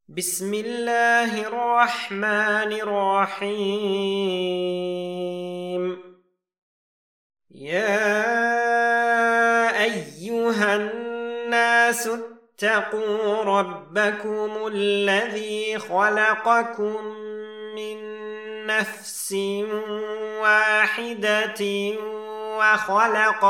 بسم الله الرحمن الرحيم. يا أيها الناس اتقوا ربكم الذي خلقكم من نفس واحدة وخلق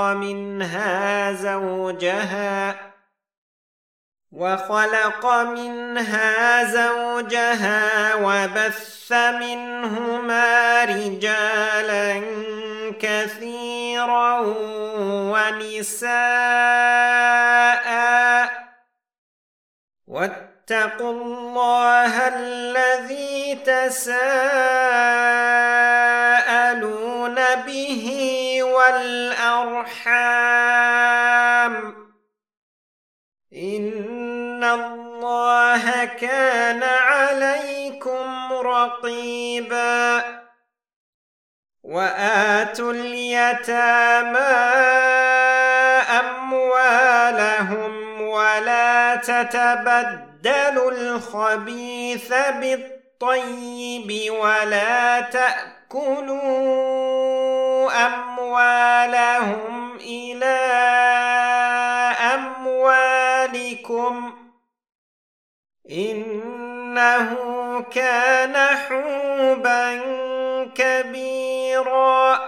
منها زوجها وبث منهما رجالا كثيرا ونساء، واتقوا الله الذي تساءلون به والأرحام، إن الله كان عليكم رقيبا. وآتوا اليتامى أموالهم ولا تتبدلوا الخبيث بالطيب ولا تأكلوا أموالهم إلى أموالكم، إنه كان حوبا كبيرا.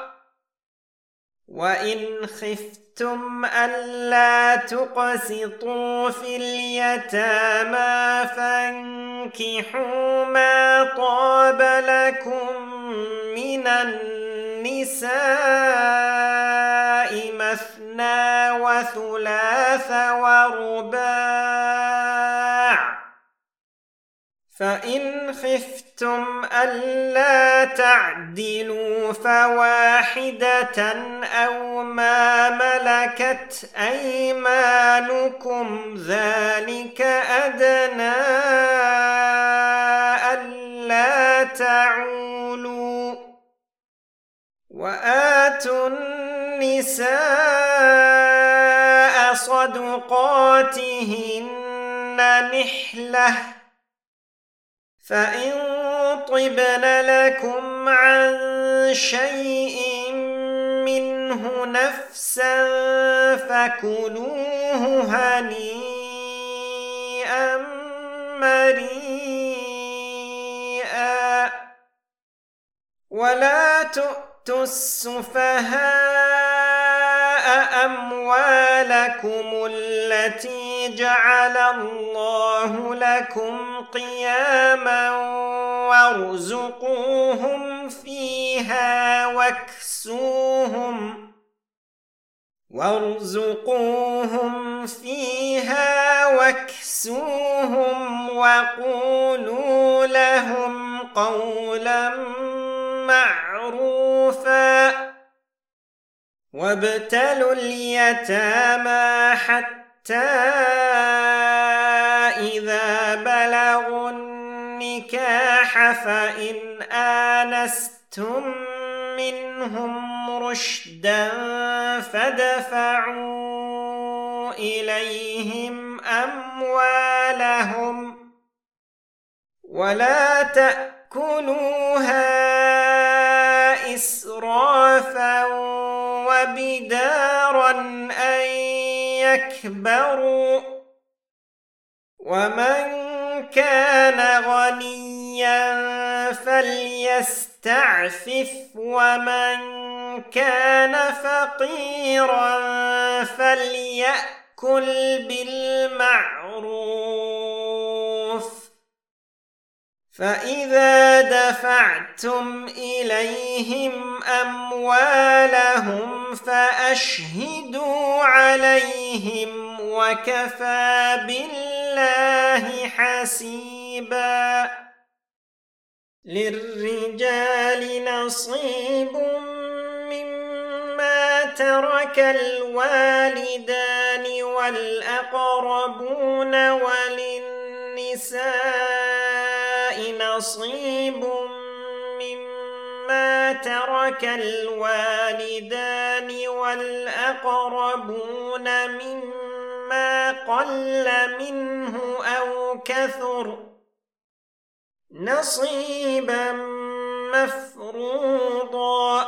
وإن خفتم ألا تقسطوا في اليتامى فانكحوا ما طاب لكم من النساء مثنى وثلاث ورباع، فإن خفتم ألا تعدلوا فواحدة أو ما ملكت أيمانكم، ذلك أدنى ألا تعولوا. وآتوا النساء صدقاتهن نحلة، فإن طبن لكم عن شيء منه نفسا فكلوه هنيئا مريئا. ولا تؤتوا السفهاء أموالكم التي جعل الله لكم قياما وارزقوهم فيها واكسوهم وقولوا لهم قولا معروفا. وابتلوا اليتامى حتى إذا بلغوا النكاح فإن آنستم منهم رشدا فادفعوا إليهم أموالهم ولا تأكلوها إسرافا وبدارا أن يكبروا، ومن كان غنيا فليستعفف ومن كان فقيرا فليأكل بالمعروف. فإذا دفعتم إليهم أموالهم فأشهدوا عليهم وكفى بالله حسيبا. للرجال نصيب مما ترك الوالدان والأقربون وللنساء نصيب مما ترك الوالدان والأقربون مما قل منه أو كثر نصيبا مفروضا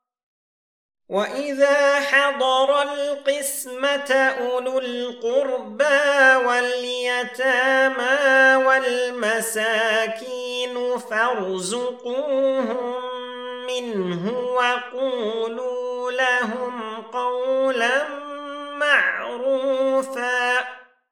وإذا حضر القسمة أولو القربى واليتامى والمساكين فارزقوهم منه وقولوا لهم قولا معروفا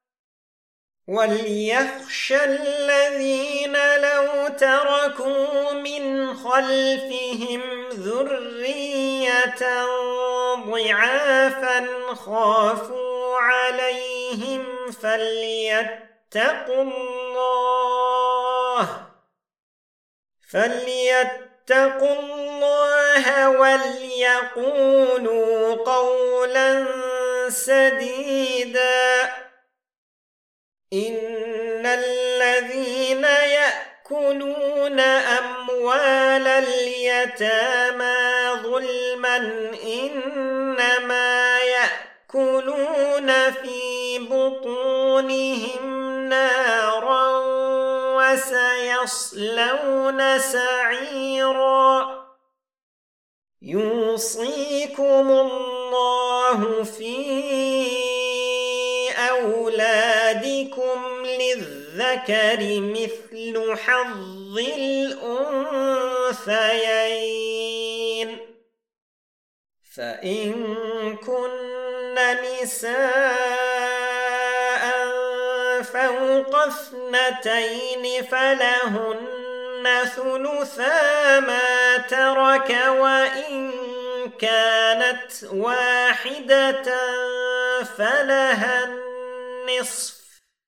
وليخشى الذين لو تركوا من خلفهم ذرية ضعافا خافوا عليهم فليتقوا الله وليقولوا قولا سديدا إن الذين يأكلون أموال اليتامى ظلما إنما يأكلون في بطونهم نارا وسيصلون سعيرا يوصيكم الله في أولادكم للذكر مثل حظ الأنثيين فإن كن نساء فوق 2 فلهن ثلثا ما ترك وإن كانت واحدة فلها النصف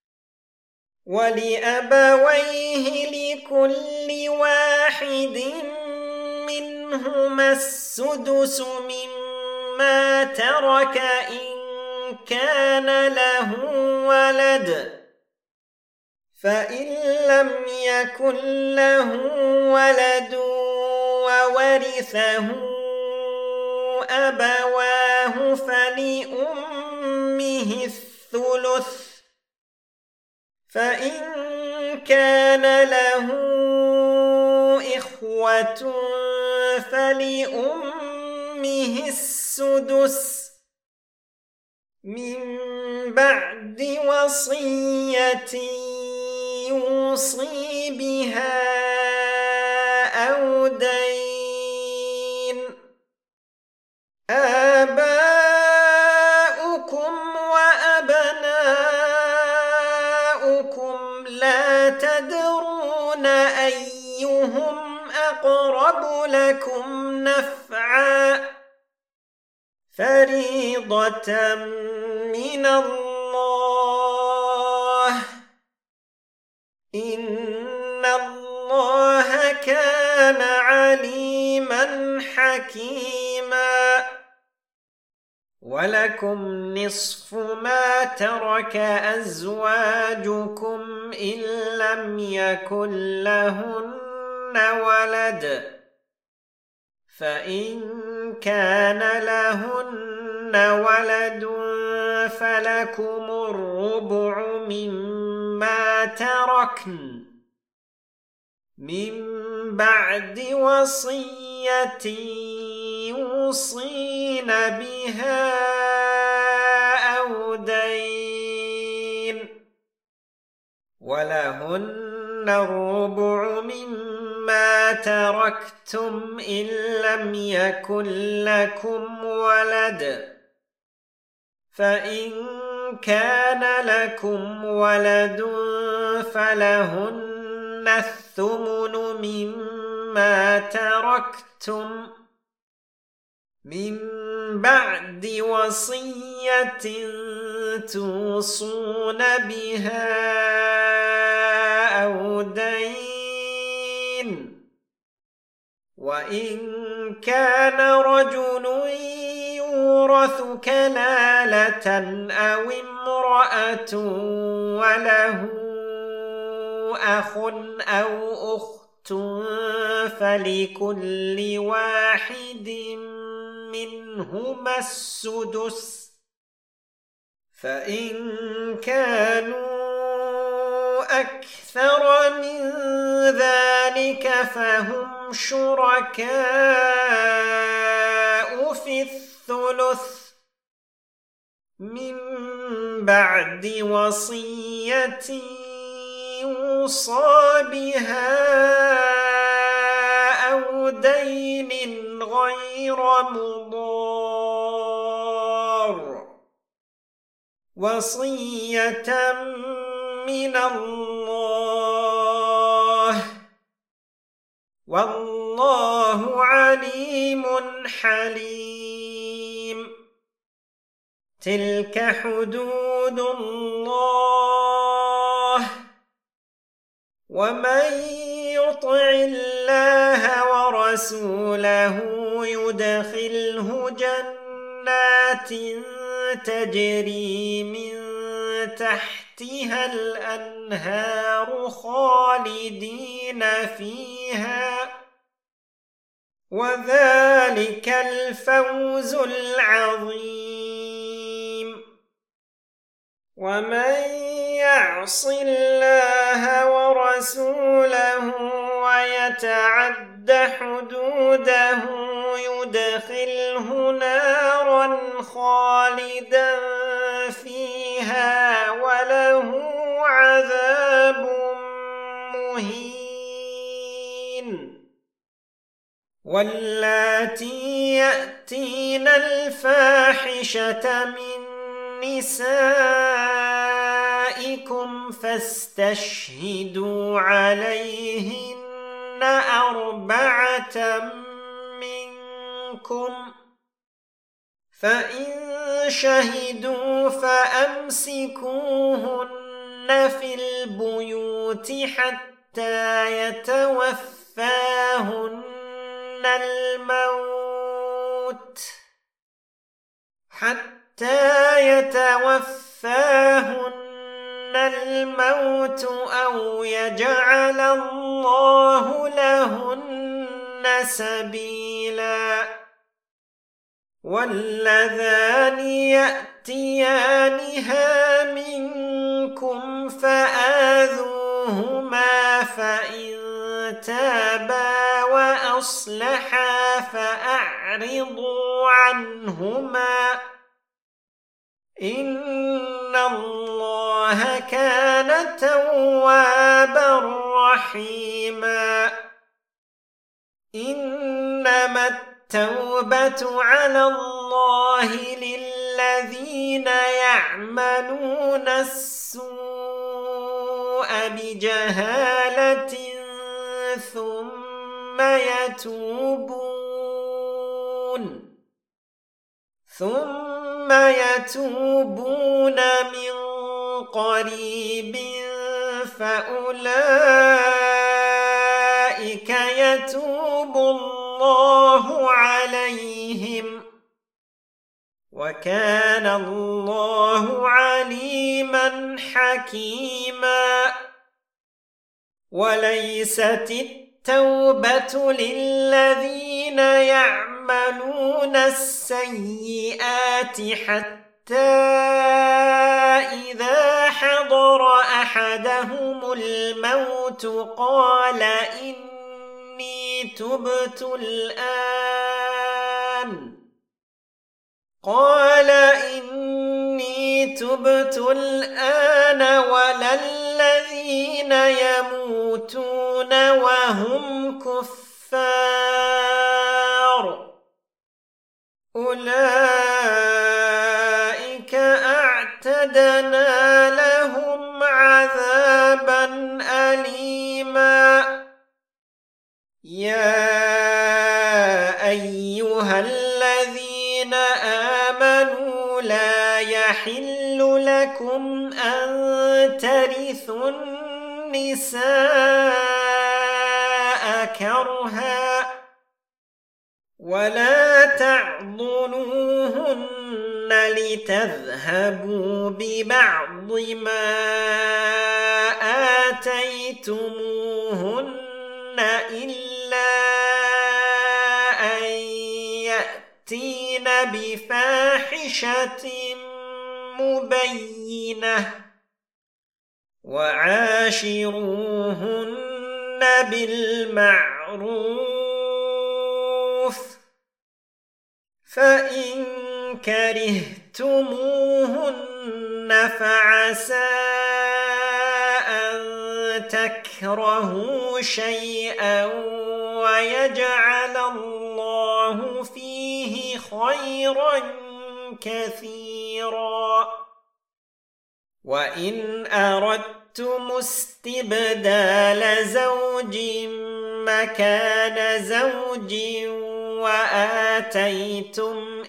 ولأبويه لكل واحد منهما السدس مما ترك إن كان له ولد فإن لم يكن له ولد وورثه أبواه فلأمه الثلث فإن كان له إخوة فلأمه السدس من بعد وصية يوصي بها أو دين آباؤكم وأبناؤكم لا تدرون أيهم أقرب لكم نفعا فريضة من الله إن الله كان عليما حكيما ولكم نصف ما ترك أزواجكم إن لم يكن لهن ولد فإن كان لهن ولد فلكم الربع مما تركن من بعد وصية يوصين بها أو دين ولهن الربع مما تركتم إن لم يكن لكم ولد فإن كان لكم ولد فلهن الثمن مما تركتم من بعد وصية توصون بها أو دين وإن كان رجل يورث كلالة أو امرأة وله أخ أو أخت فلكل واحد منهما السدس فإن كانوا أكثر من ذلك فهم شركاء في الثلث من بعد وصية يوصى بها أو دين غير مضار وصية من الله والله عليم حليم. تلك حدود الله ومن يطع الله ورسوله يدخله جنات تجري من تحتها الأنهار خالدين فيها وذلك الفوز العظيم. ومن يعص الله ورسوله ويتعد حدوده يدخله نارا خالدا فيها وله عذاب مهين. واللاتي يأتين الفاحشة من نسائكم فاستشهدوا عليهن 4 منكم فإن شهدوا فأمسكوهن في البيوت حتى يتوفاهن الموت أو يجعل الله لهن سبيلا. واللذان يأتيانها منكم فآذوهما فإن تابا وأصلحا فأعرضوا عنهما إن الله كان توابا رحيما. إنما التوبة على الله للذين يعملون السوء بجهالة ثم يتوبون من قريب فأولئك يتوب الله عليهم وكان الله عليما حكيما. وليست التوبة للذين يعملون السيئات حتى إذا حضر أحدهم الموت قال إني تبت الآن ولا الذين يموتون وهم كفار أولئك أعتدنا لهم عذابا أليما. يا أيها الذين آمنوا لا يحل لكم أن ترثوا النساء كرها ولا تعضلوهن لتذهبوا ببعض ما آتيتموهن إلا أن يأتين بفاحشة مبينة وعاشروهن بالمعروف فإن كرهتموهن فعسى أن تكرهوا شيئا ويجعل الله فيه خيرا كثيرا وإن أردتم استبدال زوج مكان زوج وآتيتم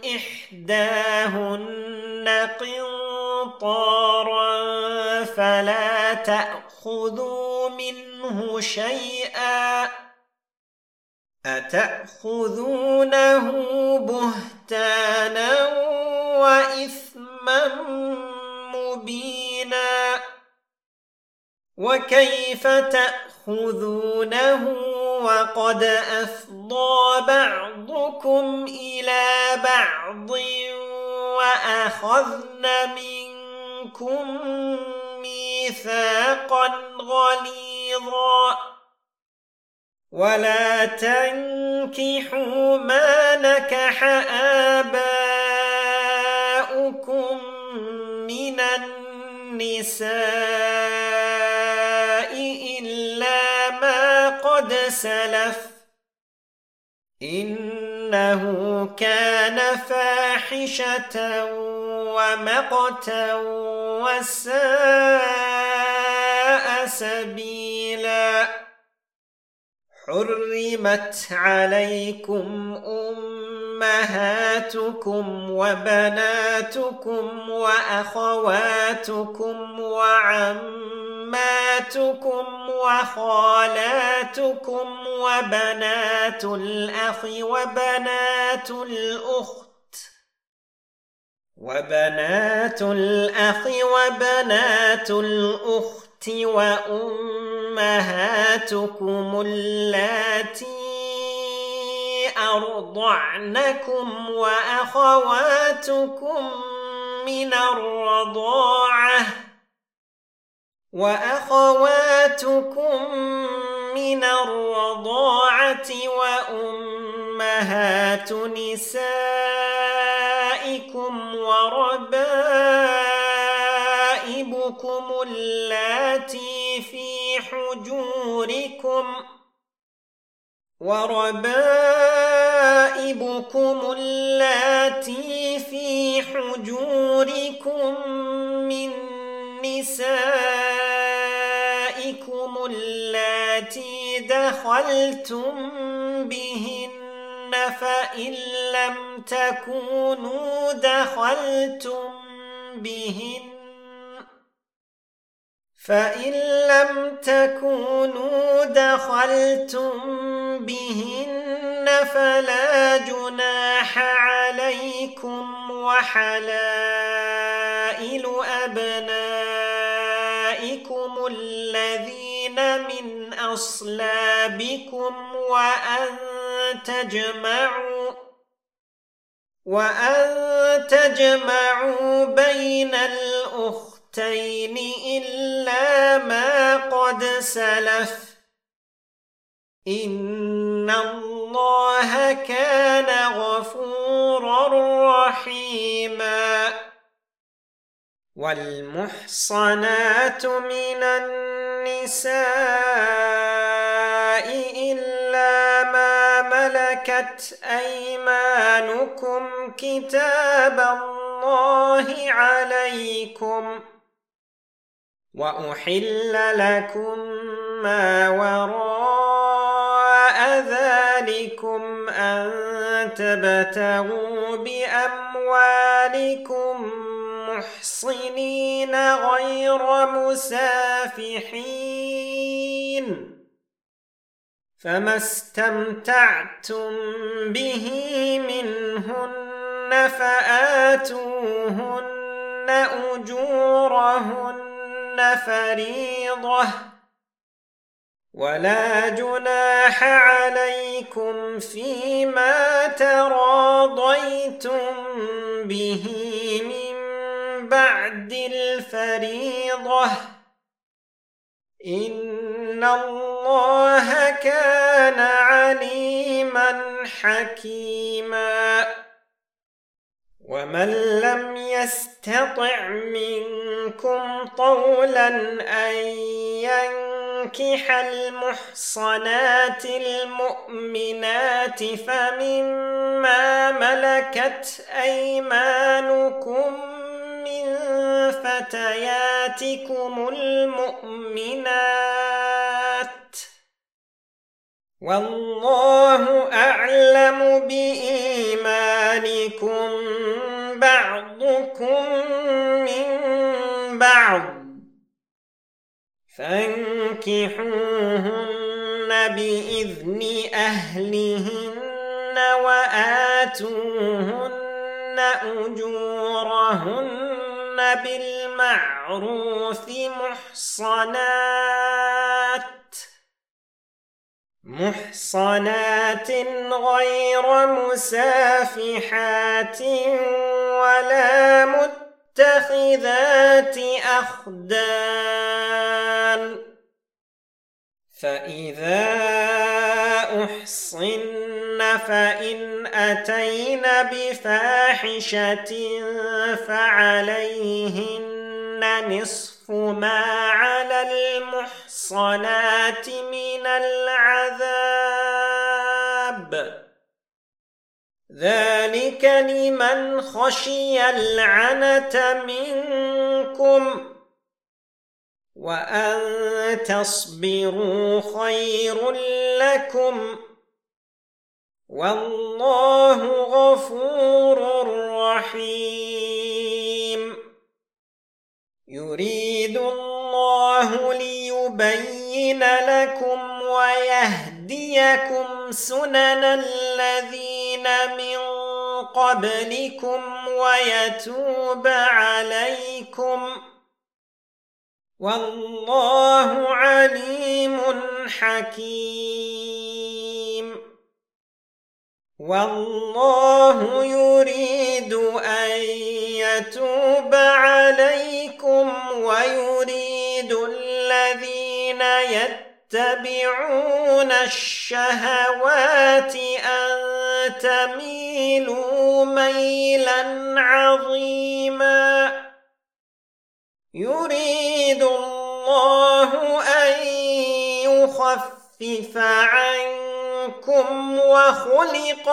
إحداهن قنطارا فلا تأخذوا منه شيئا أتأخذونه بهتانا وإثما مبينا وكيف تأخذونه وقد أفضى بعضكم إلى بعض وأخذن منكم ميثاقا غليظا ولا تنكحوا ما نكح آباؤكم من النساء إلا ما قد سلف إنه كان فاحشة ومقتا وساء سبيلا حرمت عليكم أمهاتكم وبناتكم وأخواتكم وعماتكم وخالاتكم وبنات الأخ وبنات الأخت وأمهاتكم اللاتي أرضعنكم وأخواتكم من الرضاعة وأمهات نسائكم وربائبكم اللاتي في حجوركم من نسائكم اللاتي دخلتم بهن فإن لم تكونوا دخلتم بهن فلا جناح عليكم وحلائل أبنائكم الذين من أصلابكم وأن تجمعوا بين الأختين إلا ما قد سلف إن الله كان غفورا رحيما والمحصنات من النساء إلا ما ملكت أيمانكم كتاب الله عليكم وأحل لكم ما وراء ذلكم أن تبتغوا بأموالكم محصنين غير مسافحين فما استمتعتم به منهن فآتوهن أجورهن فريضة ولا جناح عليكم فيما تراضيتم به من بعد الفريضة إن الله كان عليما حكيما ومن لم يستطع منكم طولا أن ينكح المحصنات المؤمنات فمما ملكت أيمانكم من فتياتكم المؤمنات والله أعلم بإيمانكم بعضكم من بعض فانكحوهن بإذن أهلهن وآتوهن أجورهن بالمعروف محصنات غير مسافحات ولا متخذات أخدان فإذا أحصن فإن أتين بفاحشة فعليهن نصف ما على المحصنات من العذاب ذلك لمن خشي العنة منكم وأن تصبروا خير لكم والله غفور رحيم يريد الله ليبين لكم ويهديكم سنن الذين من قبلكم ويتوب عليكم والله عليم حكيم والله يريد أن يتوب عليكم ويريد الذين يتبعون الشهوات أن تميلوا ميلا عظيما يريد الله أن يخفف عنكم وخلق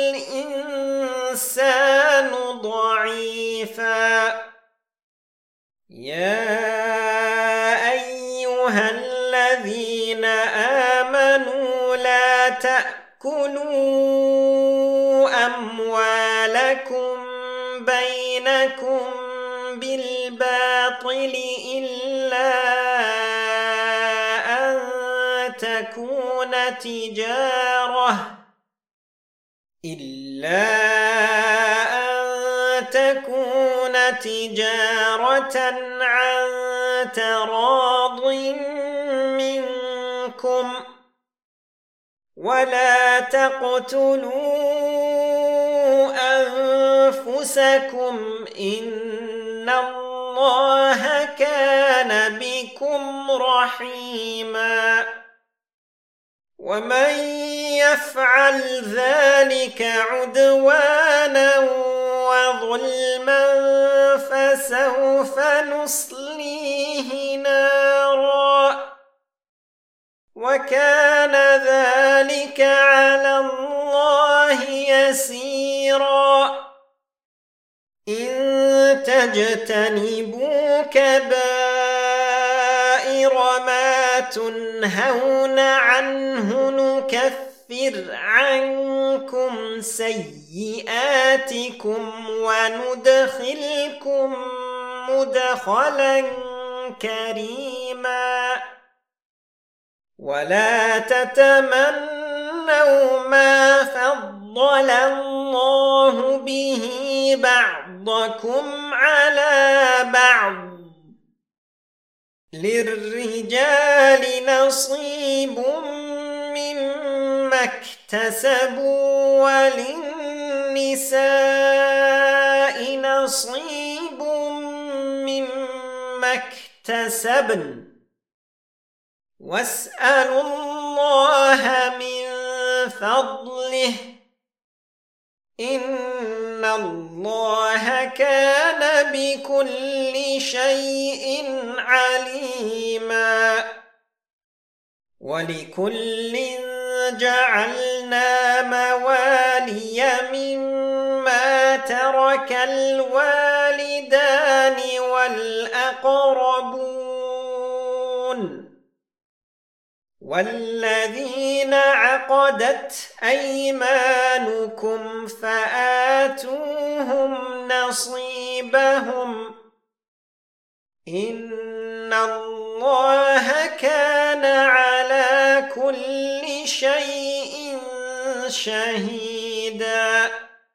الإنسان ضعيفا يا أيها الذين آمنوا لا تأكلوا أموالكم بينكم بالباطل إلا أن تكون تجارة عن تراض منكم ولا تقتلوا أنفسكم إن الله كان بكم رحيما ومن يفعل ذلك عدوانا وظلما فسوف نصليه نارا وكان ذلك على الله يسيرا إن تجتنبوا كبائر ما تنهون عنه نكفر عنكم سيئاتكم وندخلكم مدخلا كريما ولا تتمنوا ما فضل الله به بعضكم على بعض للرجال نصيب مما اكتسبوا وللنساء نصيب مما اكتسبن واسألوا الله من فضله إن الله كان بكل شيء عليما ولكل جعلنا موالي مما ترك الوالدان والأقربون والذين عقدت أيمانكم فآتوهم نصيبهم إن الله كان على كل شيء شهيدا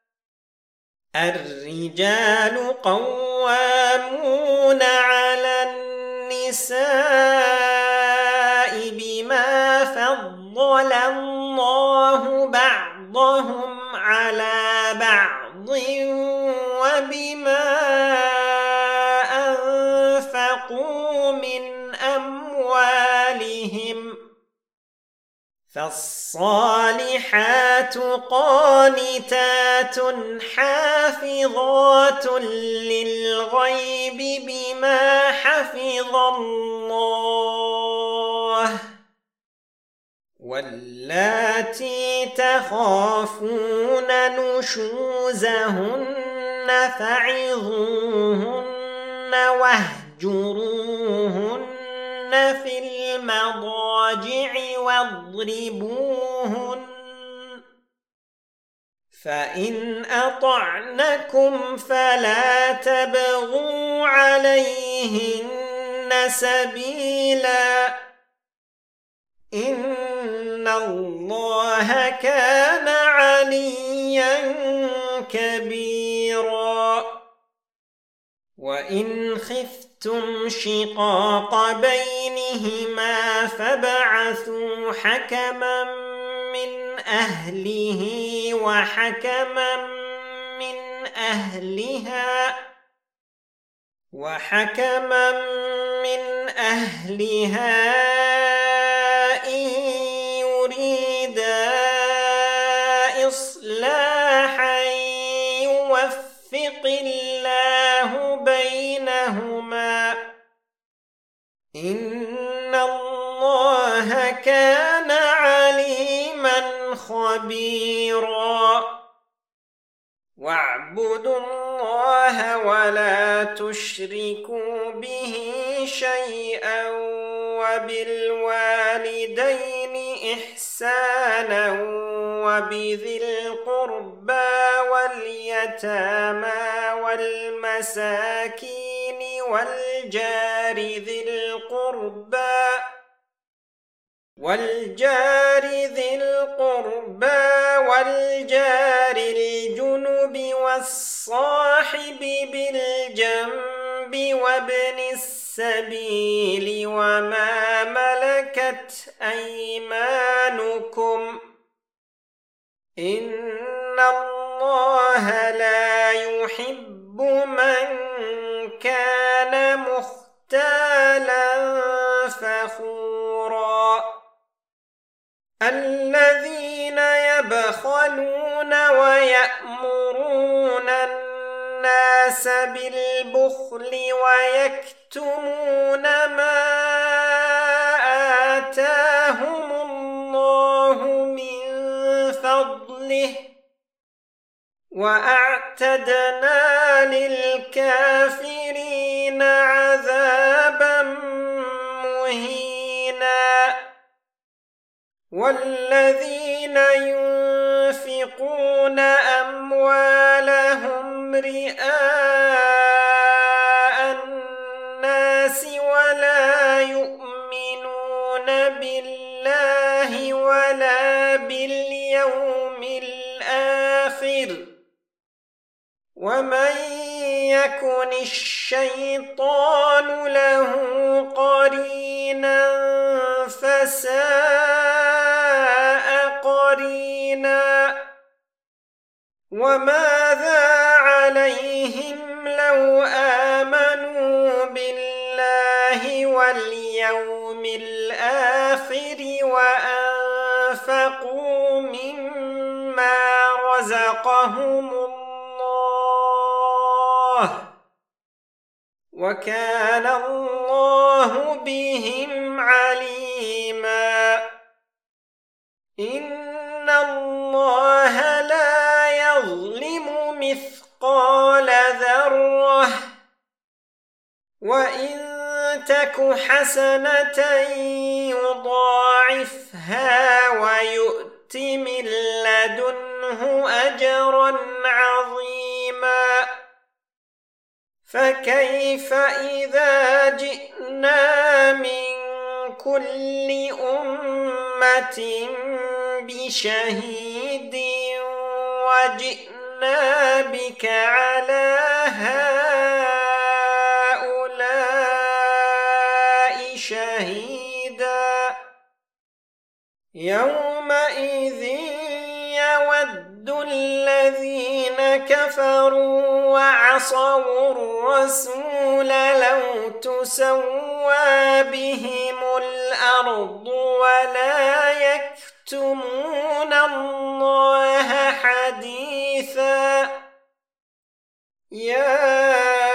الرجال قوامون على النساء بما فضل الله بعضهم على بعض وبما أنفقوا من أموالهم فالصالحات قانتات حافظات للغيب بما حفظ الله واللاتي تخافون نشوزهن فعظوهن واهجروهن في المضاجع واضربوهن فإن أطعنكم فلا تبغوا عليهن سبيلا إن الله كان عليا كبيرا وإن خفتم شقاق بينهما فابعثوا حكما من أهله وحكما من أهلها إن يريدا إصلاحا يوفق الله بينهما إن الله كان عليما خبيرا واعبدوا الله ولا تشركوا به شيئا وبالوالدين إحسانا وبذي القربى واليتامى والمساكين والجار ذي القربى والجار الجنب والصاحب بالجنب وابن السبيل وما ملكت أيمانكم إن الله لا يحب من كان مختالا فخورا الذين يبخلون ويأمرون الناس بالبخل ويكتمون ما آتاهم الله من فضله وأعتدنا للكافرين عذابا مهينا والذين ينفقون أموالهم رئاء الناس ولا يؤمنون بالله ولا باليوم الآخر ومن يكن الشيطان له قرينا فساء قرينا وماذا عليهم لو آمنوا بالله واليوم الآخر وأنفقوا مما رزقهم الله وكان الله بهم عليما إن الله لا يظلم مثقال ذرة وإن تك حسنة يضاعفها ويؤت من لدنه أجرا عظيما فكيف إذا جئنا من كل أمة بشهيد وجئنا بك على هؤلاء شهيدا يومئذ يود الذين كفروا وعصوا الرسول لو تسوى بهم الأرض ولا يكتمون الله حديثا يا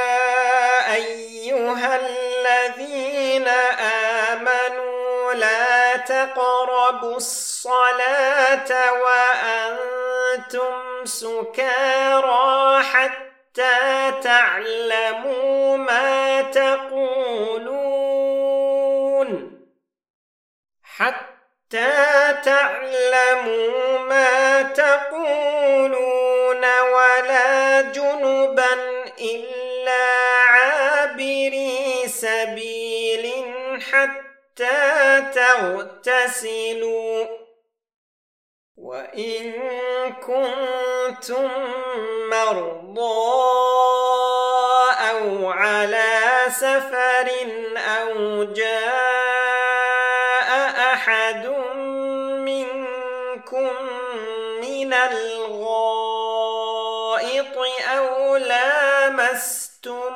أيها الذين آمنوا لا تقربوا الصلاة وأنتم سكارى حتى تعلموا ما تقولون ولا جنبا إلا عابري سبيل حتى تغتسلوا وإن كنتم مرضى أو على سفر أو جاء أحد منكم من الغائط أو لامستم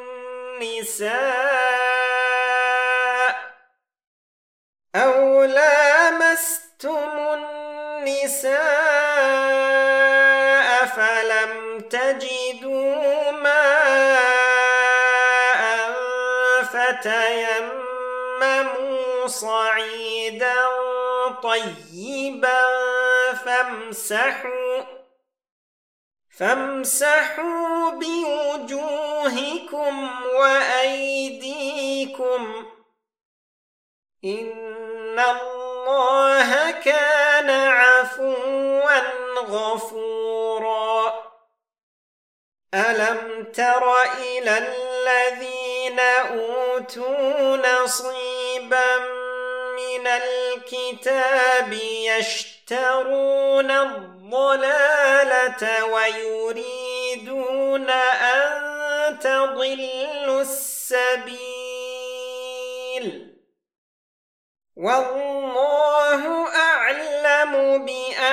النساء فلم تجدوا ماء فتيمموا صعيدا طيبا فامسحوا بوجوهكم وأيديكم إن الله كان عفوا غفورا ألم تر إلى الذين أوتوا نصيبا من الكتاب يشترون الضلالة ويريدون أن تضلوا السبيل والله أعلم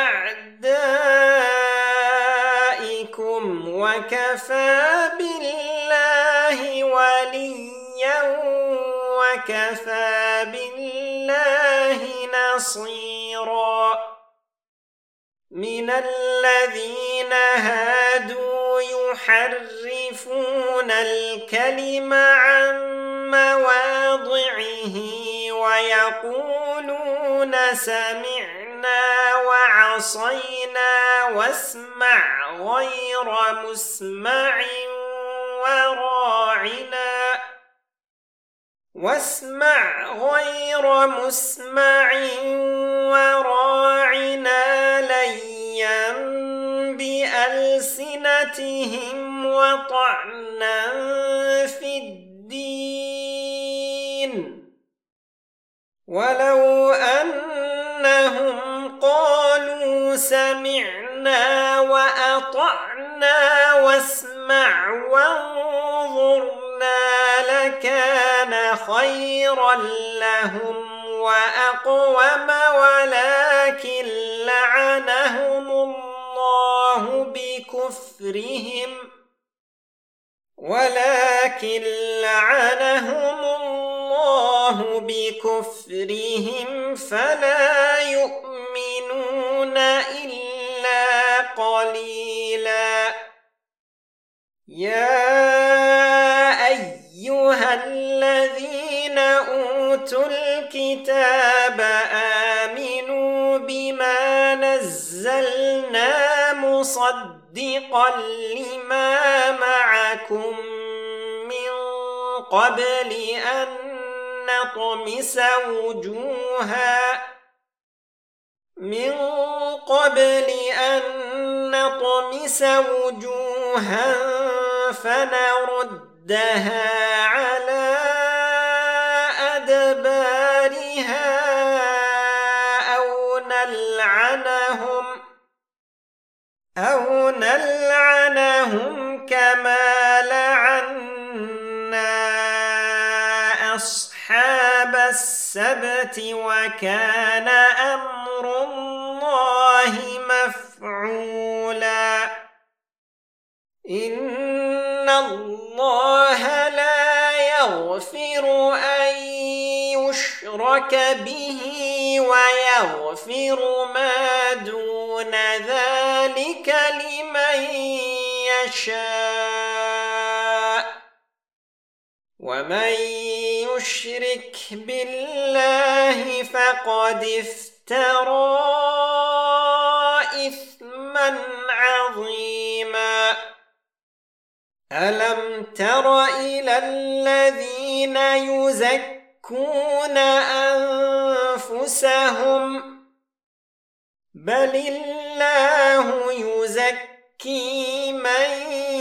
بأعدائكم وكفى بالله وليا وكفى بالله نصيرا من الذين هادوا يحرفون الكلم عن مواضعه ويقولون سمعنا وعصينا واسمع غير مسمع وراعنا ليا بألسنتهم وطعنا في الدين ولو أنهم قالوا سمعنا وأطعنا واسمع وانظرنا لكان خيرا لهم وأقوم ولكن لعنهم الله الله بكفرهم فلا يؤمنون إلا قليلا يا أيها الذين أوتوا الكتاب آمنوا بما نزلنا مصدقا لما معكم من قبل أن نطمس وجوها فنردها على أدبارها أو نلعنهم كما لعنا أصحاب السبت وكان أمر الله مفعولا إن الله لا يغفر أن يشرك به ويغفر ما دون ذلك لمن يشاء ومن يشرك بالله فقد افترى إثما عظيما ألم تر إلى الذين يزكون أنفسهم بل الله يزكي من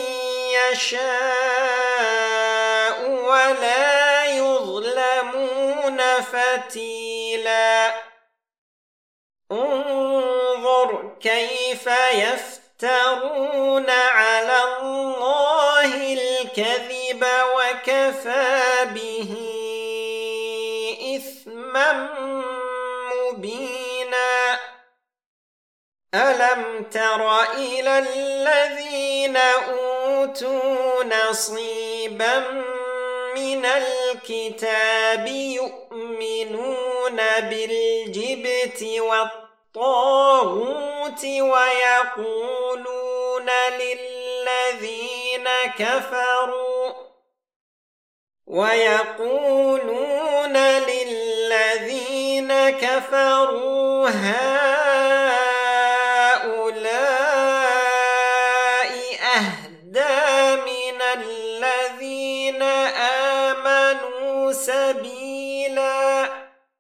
يشاء ولا يظلمون فتيلا انظر كيف يفترون على الله الكذب وكفى به إثما مبينا ألم تر إلى الذين أوتوا نصيبا من الكتاب يؤمنون بالجبت والطاغوت ويقولون للذين كفروا هؤلاء أهدى من الذين آمنوا سبيلا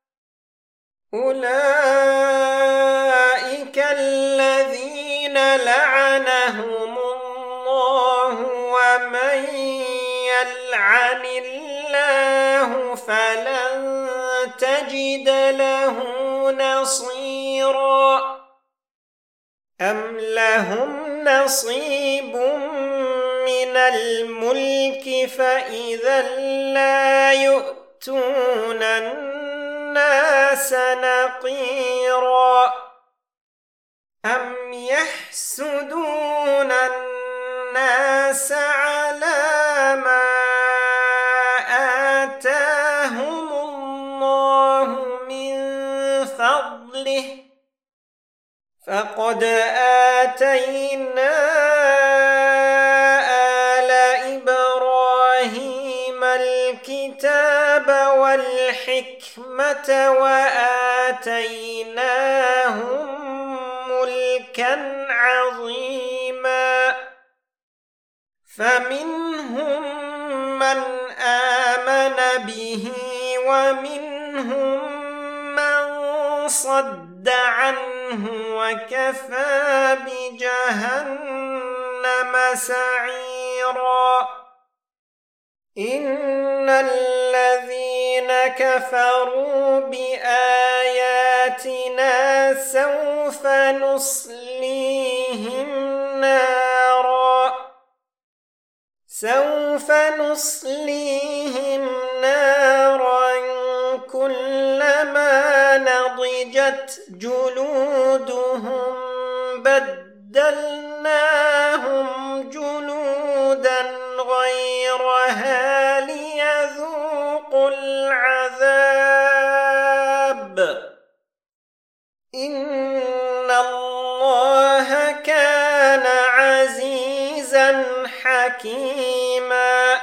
أولئك الذين لعنهم الله ومن يلعن الله فلن تجد له نصيرا أم لهم نصيب من الملك فإذا لا يؤتون الناس نقيرا أم يحسدون الناس على ما آتاهم الله من فضله فقد آتينا آل إبراهيم الكتاب والحكمة وآتيناهم ملكا عظيما فمنهم من آمن به ومنهم من صد عنه وكفى بجهنم سعيرا إن الذين كفروا بآياتنا سوف نصليهم نارا كلما نضجت جلودهم بدلناهم جلودا غيرها ليذوقوا العذاب إن الله كان عزيزا حكيما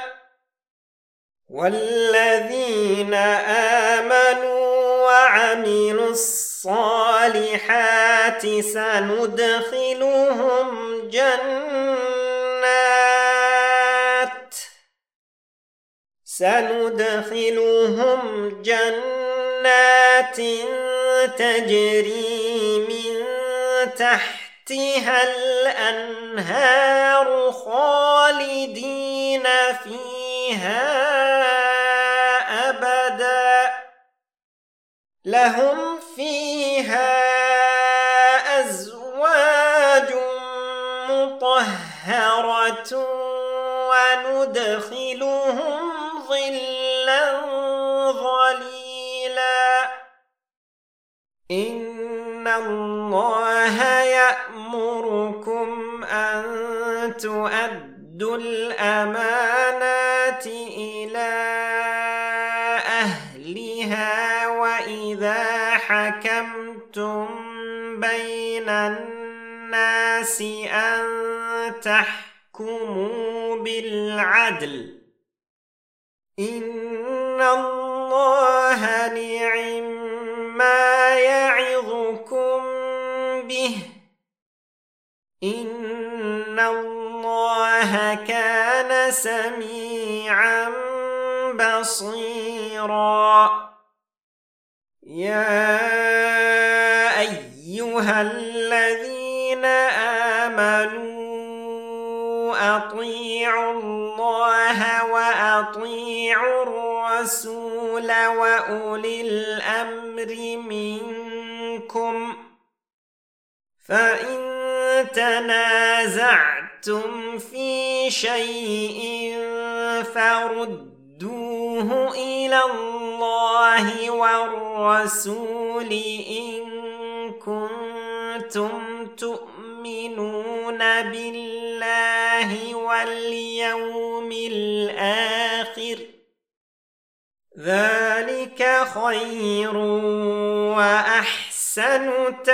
والذين آمنوا وعملوا الصالحات سندخلهم جنات تجري من تحتها الأنهار خالدين فيها أبدا لهم فيها أزواج مطهرة وندخلهم ظلا ظليلا إن الله يأمركم أن تؤدوا الأمانات إلى أهلها وإذا حكمتم بين الناس أن تحكموا بالعدل إن الله نعم ما يعظكم به إن الله كان سميعا بصيرا يا أيها الذين آمنوا أطيعوا الله وأطيعوا الرسول وأولي الأمر منكم فإن تنازعتم في شيء فردوه إلى الله والرسول إن كنتم تؤمنون بالله واليوم الآخر ذلك خير وأحسن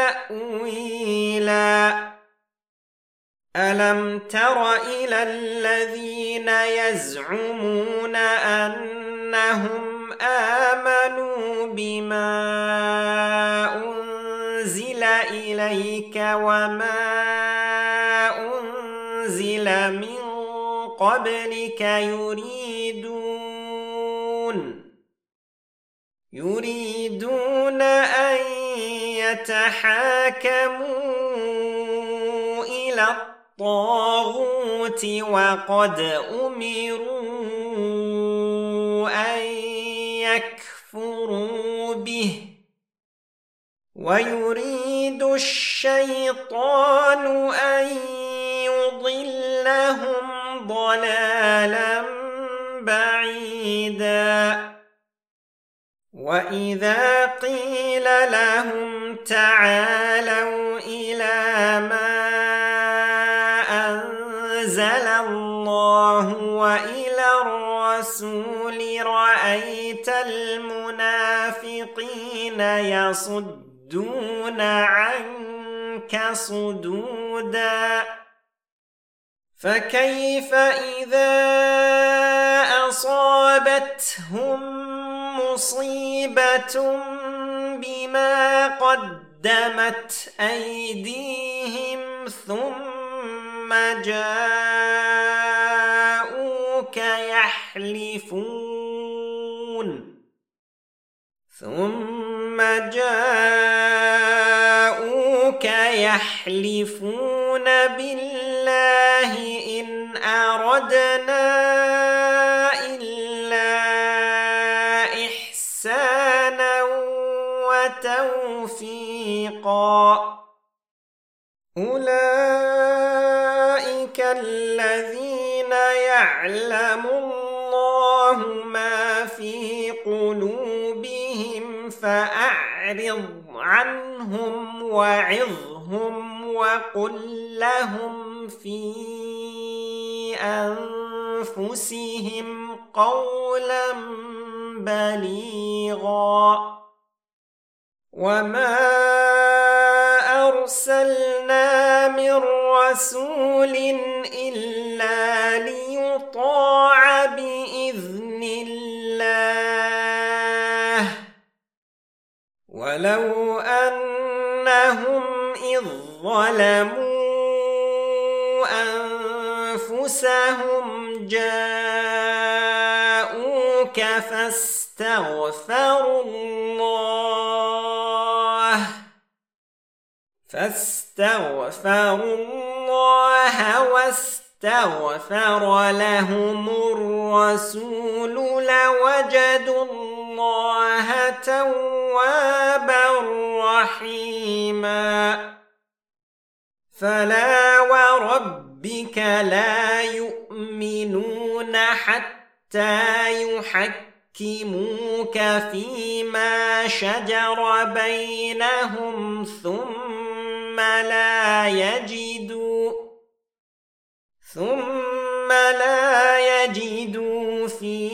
تأويلا ألم تر إلى الذين يزعمون أنهم آمنوا بما أنزل إليك وما أنزل من قبلك يريدون أن يتحاكموا إلى الطاغوت وقد أمروا أن يكفروا به ويريد الشيطان أن يضلهم ضلالا بعيدا وإذا قيل لهم تعالوا إلى ما أنزل الله وإلى الرسول رأيت المنافقين يصدون عنك صدودا فكيف إذا أصابتهم مصيبة بما قدمت أيديهم ثم جاءوك يحلفون بالله إن أردنا إلا إحسانا وتوفيقا أولئك الذين يعلم الله ما في قلوبهم فأعرض عنهم وعظهم وقل لهم في أنفسهم قولا بليغا وما أرسلنا من رسول إلا ليطاع بإذن الله ولو أنهم إذ ظلموا أنفسهم جاءوك فاستغفروا الله واستغفر لهم الرسول لوجدوا الله توابا رحيما فلا وربك لا يؤمنون حتى يحكموك فيما شجر بينهم ثم لا يجدوا في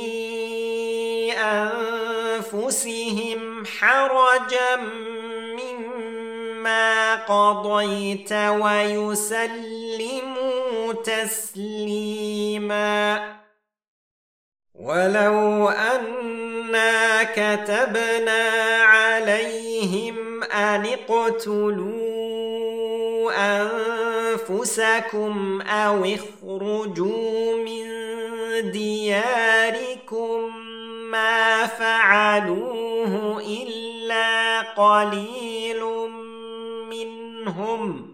أنفسهم حرجا مما قضيت ويسلموا تسليما ولو أنا كتبنا عليهم أن اقتلوا أنفسكم أو اخرجوا من دياركم ما فعلوه إلا قليل منهم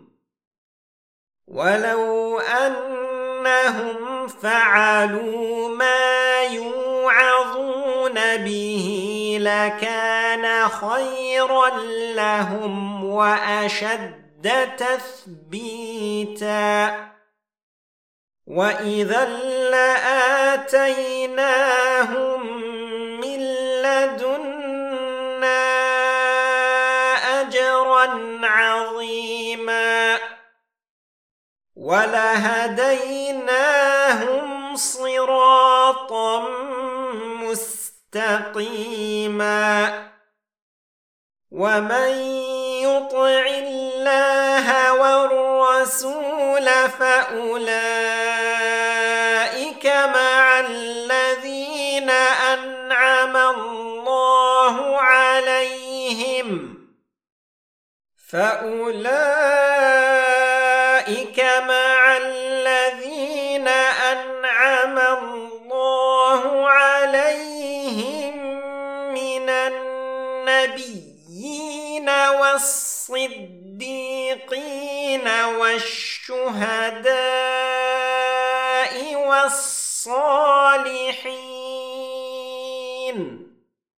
ولو أنهم فعلوا ما يوعظون به لكان خيرا لهم وأشد تثبيتا وإذا لآتيناهم من لدنا أجرا عظيما ولهديناهم صراطا مستقيما ومن يطع الله والرسول فأولئك مع الذين أنعم الله عليهم من النبيين والصديقين والشهداء والصالحين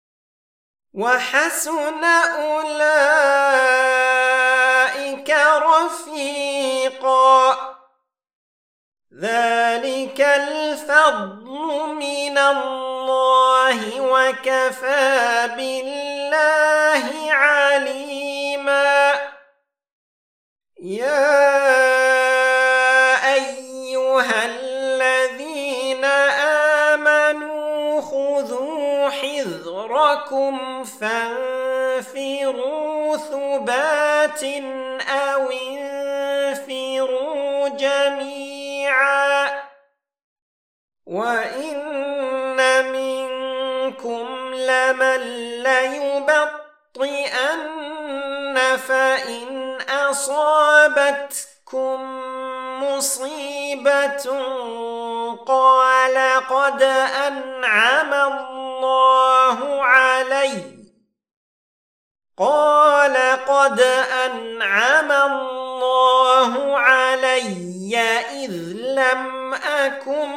وحسن أولئك رفيقا ذلك الفضل من الله وكفى بالله عليما يا أيها الذين آمنوا خذوا حذركم فانفروا ثبات أو انفروا جميعا وإن منكم لمن ليبطئن فإن أصابتكم مصيبة قال قد أنعم الله علي إذ لم أكن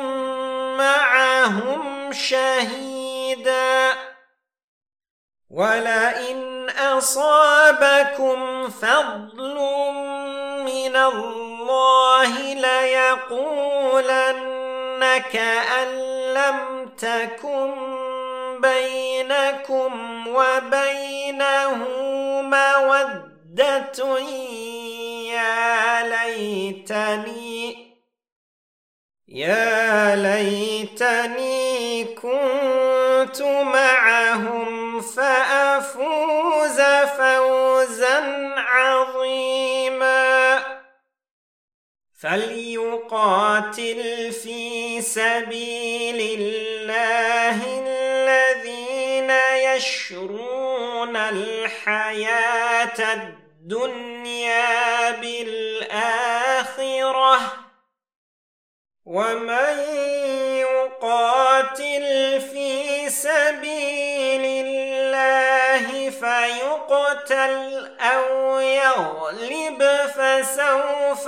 معهم شهيدا ولئن أصابكم فضل من الله ليقولن كأن لم تكن بينكم وبينه مودة يا ليتني كنت معهم فأفوز فوزا عظيما. فليقاتل في سبيل الله الذين يشرون الحياة الدنيا بالآخرة ومن يقاتل في سبيل الله فيقتل أو يغلب فسوف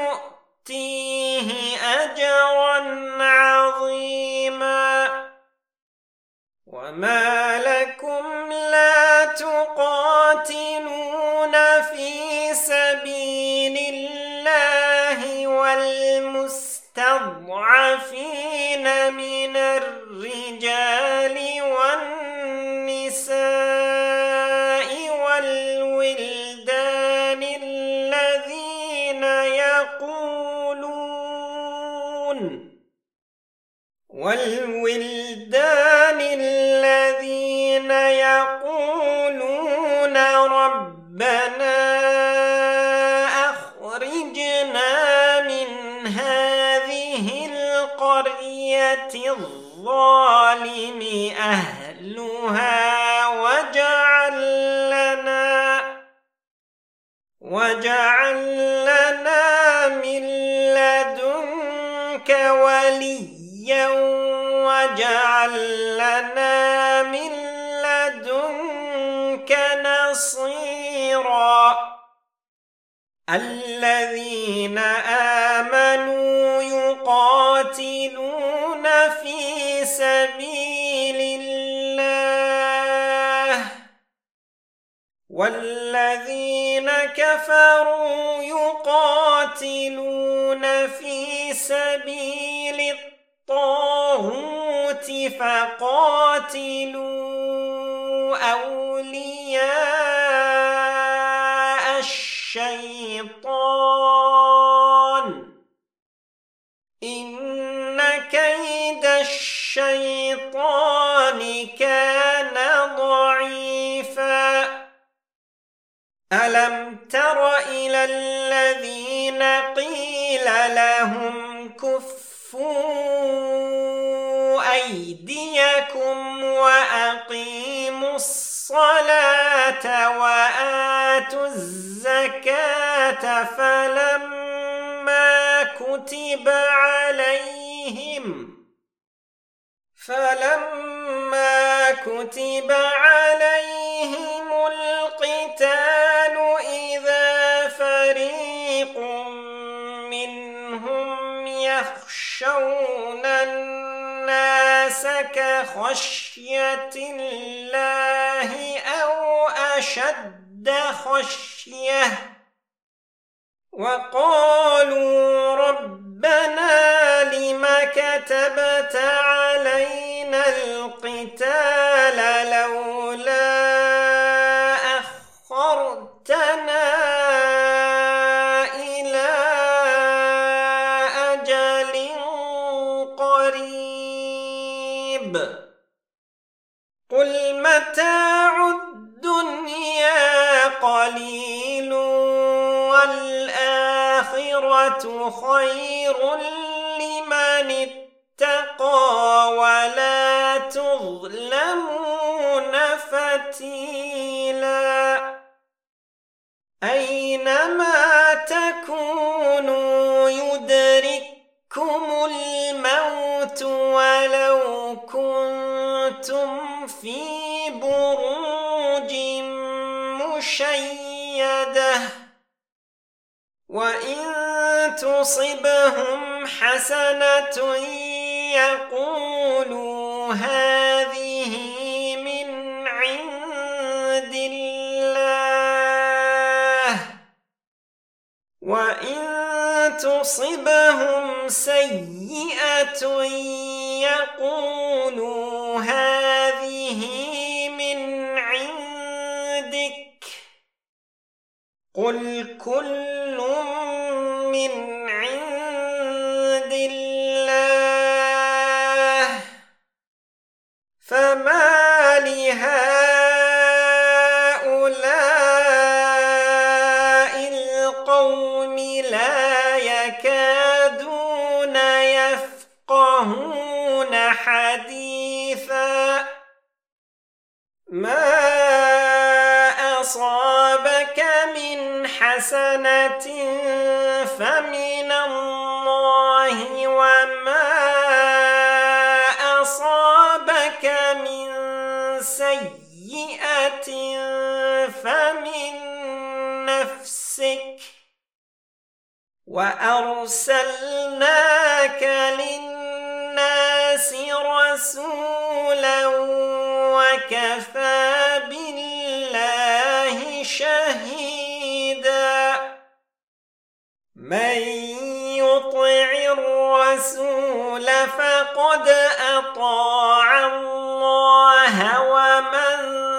نؤتيه أجرا عظيما وما لكم لا تقاتلون في سبيل الله والمستضعفين من الرجال والنساء والولدان الذين يقولون ربنا أخرجنا من هذه القرية الظالم أهلها واجعل لنا من لدنك وليا واجعل لنا من لدنك نصيرا الذين آمنوا يقاتلون في سبيل الله والذين كفروا يقاتلون في سبيل الطاغوت فقاتلوا أولياء الشيطان إن كيد الشيطان كان ضعيفا ألم تر إلى الذين قيل لهم كفوا أيديكم وأقيموا الصلاة وآتوا الزكاة فلما كتب عليهم القتال إذا فريق منهم يخشون الناس كخشية الله أو أشد خشية وقالوا ربنا لم كتبت علينا القتال لولا أخرتنا إلى أجل قريب قل متاع الدنيا قليل والآخرة خير لمن اتقى ولا تظلمون فتيلا أينما تكونوا يدرككم الموت ولو كنتم في بروج مشيدة وإن تصبهم حسنة يقولوا هذه من عند الله وإن تصبهم سيئة يقولوا هذه من عندك قل كل من عند الله فما لهؤلاء القوم لا يكادون أصابك من حسنة فمن الله وما أصابك من سيئة فمن نفسك وأرسلناك للناس رسولا وكفى بالله شهيدا من يطع الرسول فقد أطاع الله ومن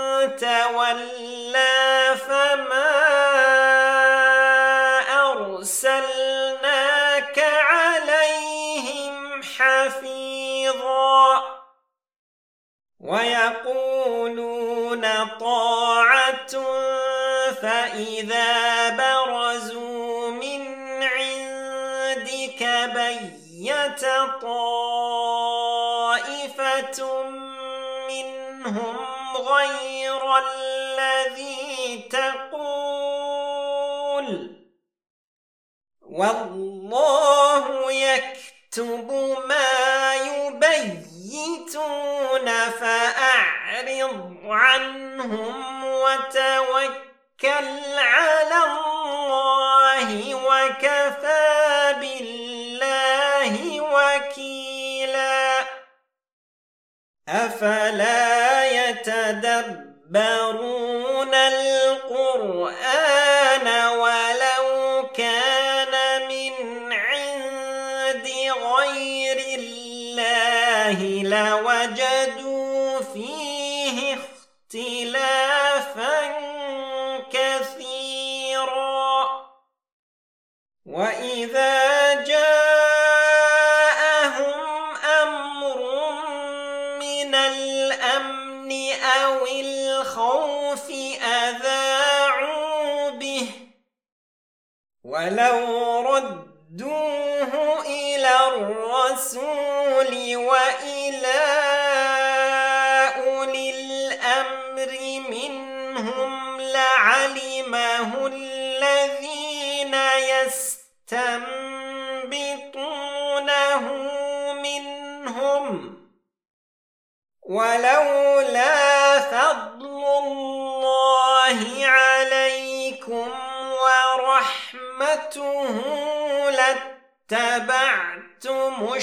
تولى فما أرسلناك عليهم حفيظا ويقولون طاعة فإذا برزوا من عندك بيت طائفة منهم غير الذي تقول والله يكتب ما يبيتون فأعرض عنهم وتوكل على الله وكفى بالله وكيلا أفلا يتدبرون القرآن ولو كان من عند غير الله لوجدوا فيه اختلافا كثيرا وإذا جاءهم أمر من الأمن أو الخوف أذاعوا به ولو ردوه إلى الرسول وإلى أولي الأمر منهم لعلمه الذين يستنبطونه منهم ولولا فضل الله عليكم ورحمته لاتبعتم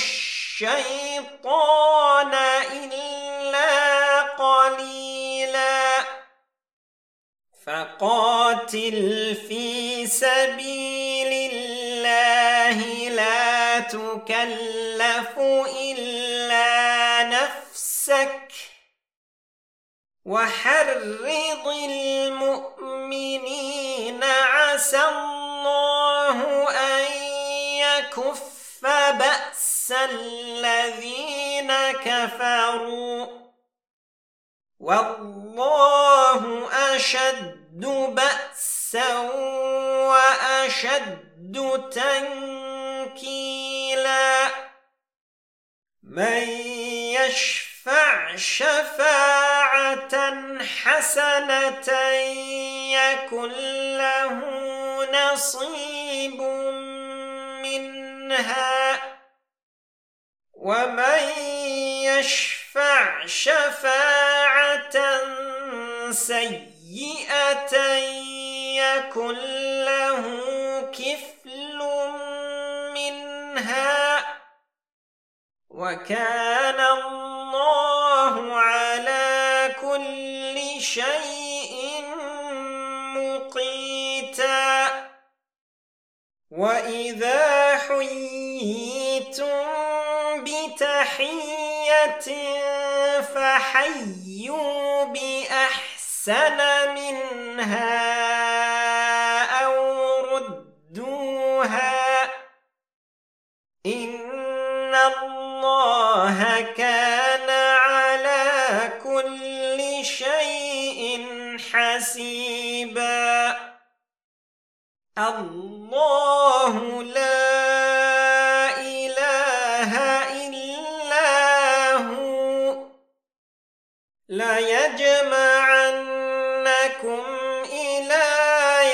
الشيطان إلا قليلا فقاتل في سبيل الله لا تكلف إلا نفسك وحرض المؤمنين عسى الله أن يكف بأس الذين كفروا والله أشد بأسا وأشد تنكيلا من يشفع شفاعة حسنة يكن له نصيب منها ومن يشفع شفاعة سيئة يكن له كفل منها وكان الله على كل شيء مقيتا وإذا حييتم بتحية فحيوا بأحسن منها أو ردوها إن الله كان على كل شيء حسيبا الله لا إله إلا هو ليجمعنكم إلى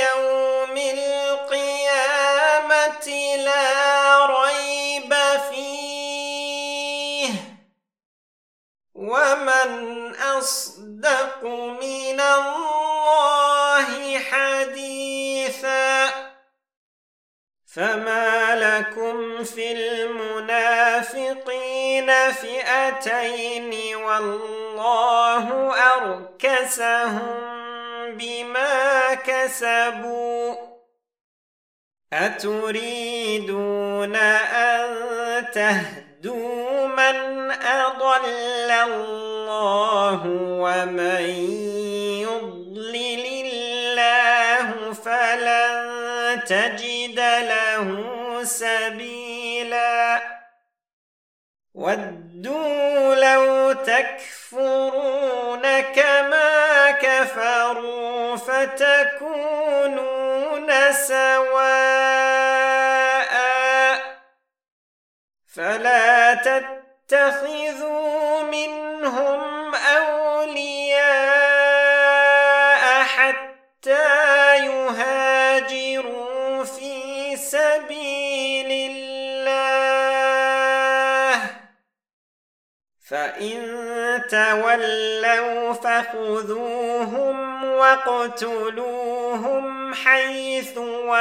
حديثا فما لكم في المنافقين فئتين والله أركسهم بما كسبوا أتريدون أن تهدوا من أضل الله ومن يضلل الله فلن تجد له سبيلا ودوا لو تكفرون كما كفروا فتكونون سواء فلا تتخذوا منهم أولياء حتى يهاجروا في سبيل الله فإن تولوا فخذوهم واقتلوهم حيث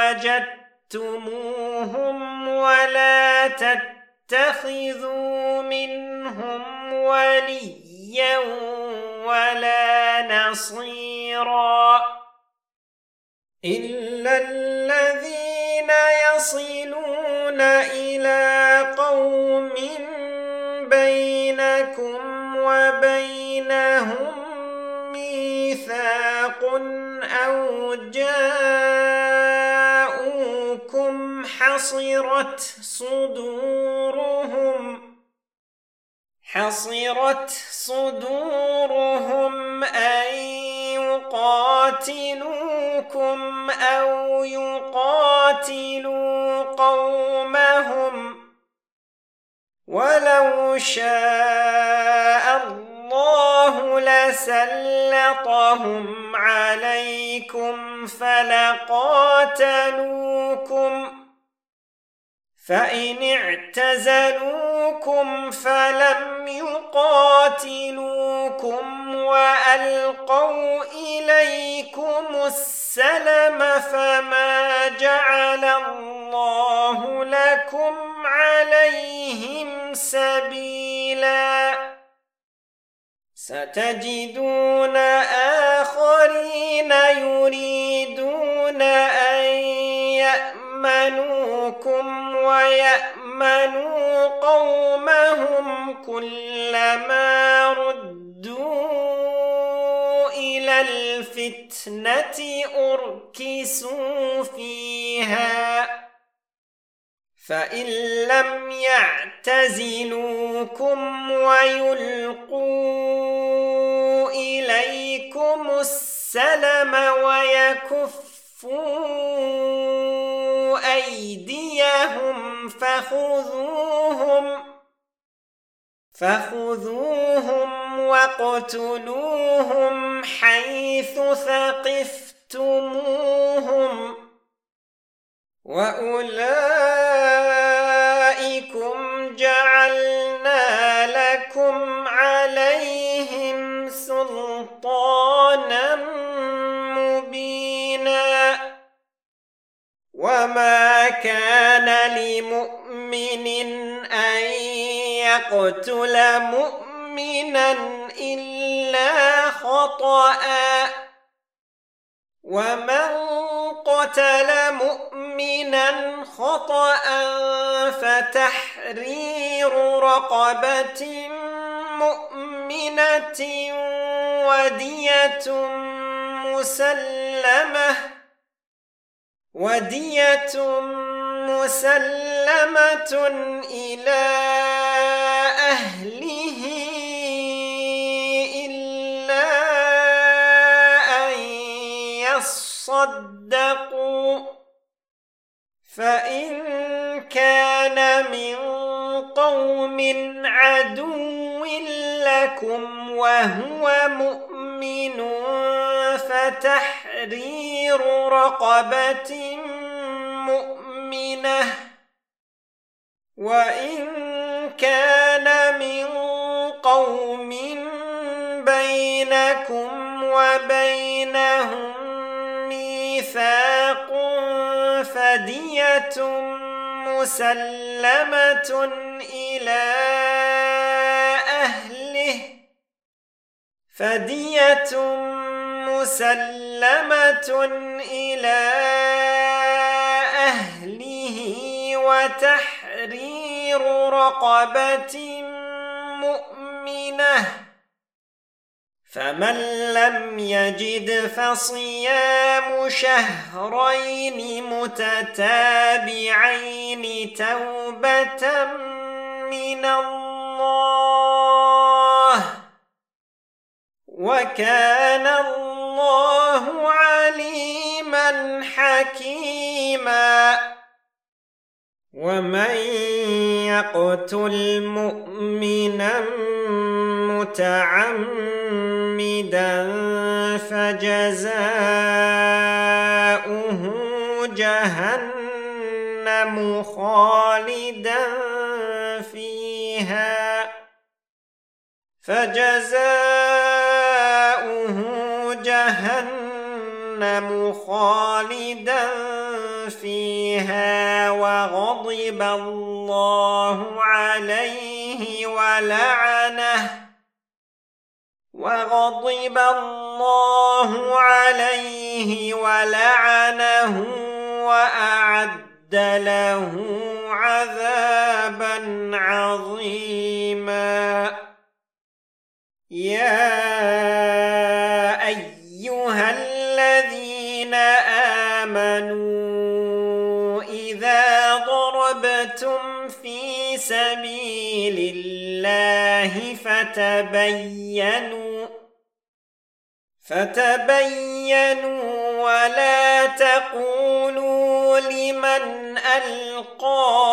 وجدتموهم ولا تتخذوا منهم وليا ولا نصيرا إلا الذين يصلون إلى قوم بينكم وبينهم ميثاق أو جاءوكم حصرت صدورهم أن يقاتلوكم أو يقاتلوا قومهم ولو شاء الله لسلطهم عليكم فلقاتلوكم فإن اعتزلوكم فلم يقاتلوكم وألقوا إليكم السلم فما جعل الله لكم عليهم سبيلا ستجدون آخرين يريدون أن يأمنوكم ويأمنوا قومهم كلما ردوا إلى الفتنة أركسوا فيها فإن لم يعتزلوكم ويلقوا إليكم السلم ويكفوا أيديهم فخذوهم واقتلوهم حيث ثقفتموهم وأولئكم جعلنا لكم عليهم سلطانا مبينا وما كان لمؤمن أن يقتل مؤمنا إلا خطأ ومن قتل مؤمنا خطأ فتحرير رقبة مؤمنة ودية مسلمة إلى أهله إلا أن يصدقوا فإن كان من قوم عدو لكم وهو مؤمن فتحرير رقبة مؤمنة وإن كان من قوم بينكم وبينهم ميثاق ميثاق فدية مسلمة إلى أهله وتحرير رقبة مؤمنة، فمن لم يجد فصيام شهرين متتابعين توبة من الله، وكان الله عليما حكيما. ومن يقتل مؤمنا متعمدا فجزاؤه جهنم خالدا فيها وغضب الله عليه ولعنه وأعد له عذابا عظيما. يا أيها الذين آمنوا إذا ضربتم في سبيل الله فتبينوا ولا تقولوا لمن ألقى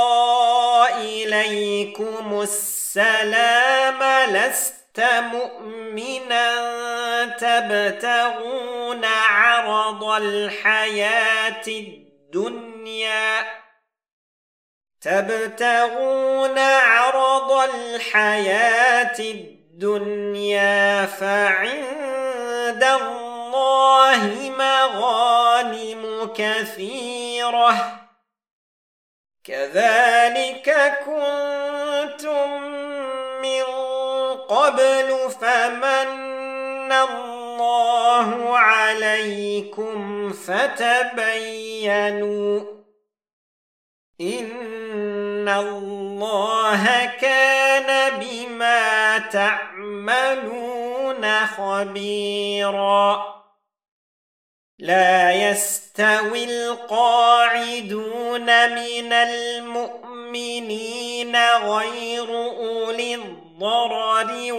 إليكم السلام لست مؤمنا تبتغون عرض الحياة الدنيا فعند الله مغانم كثيرة كذلك كنتم من قبل فمن الله عليكم فتبينوا إن الله كان بما تعملون خبيرا. لا يستوي القاعدون من المؤمنين غير أولي الضرر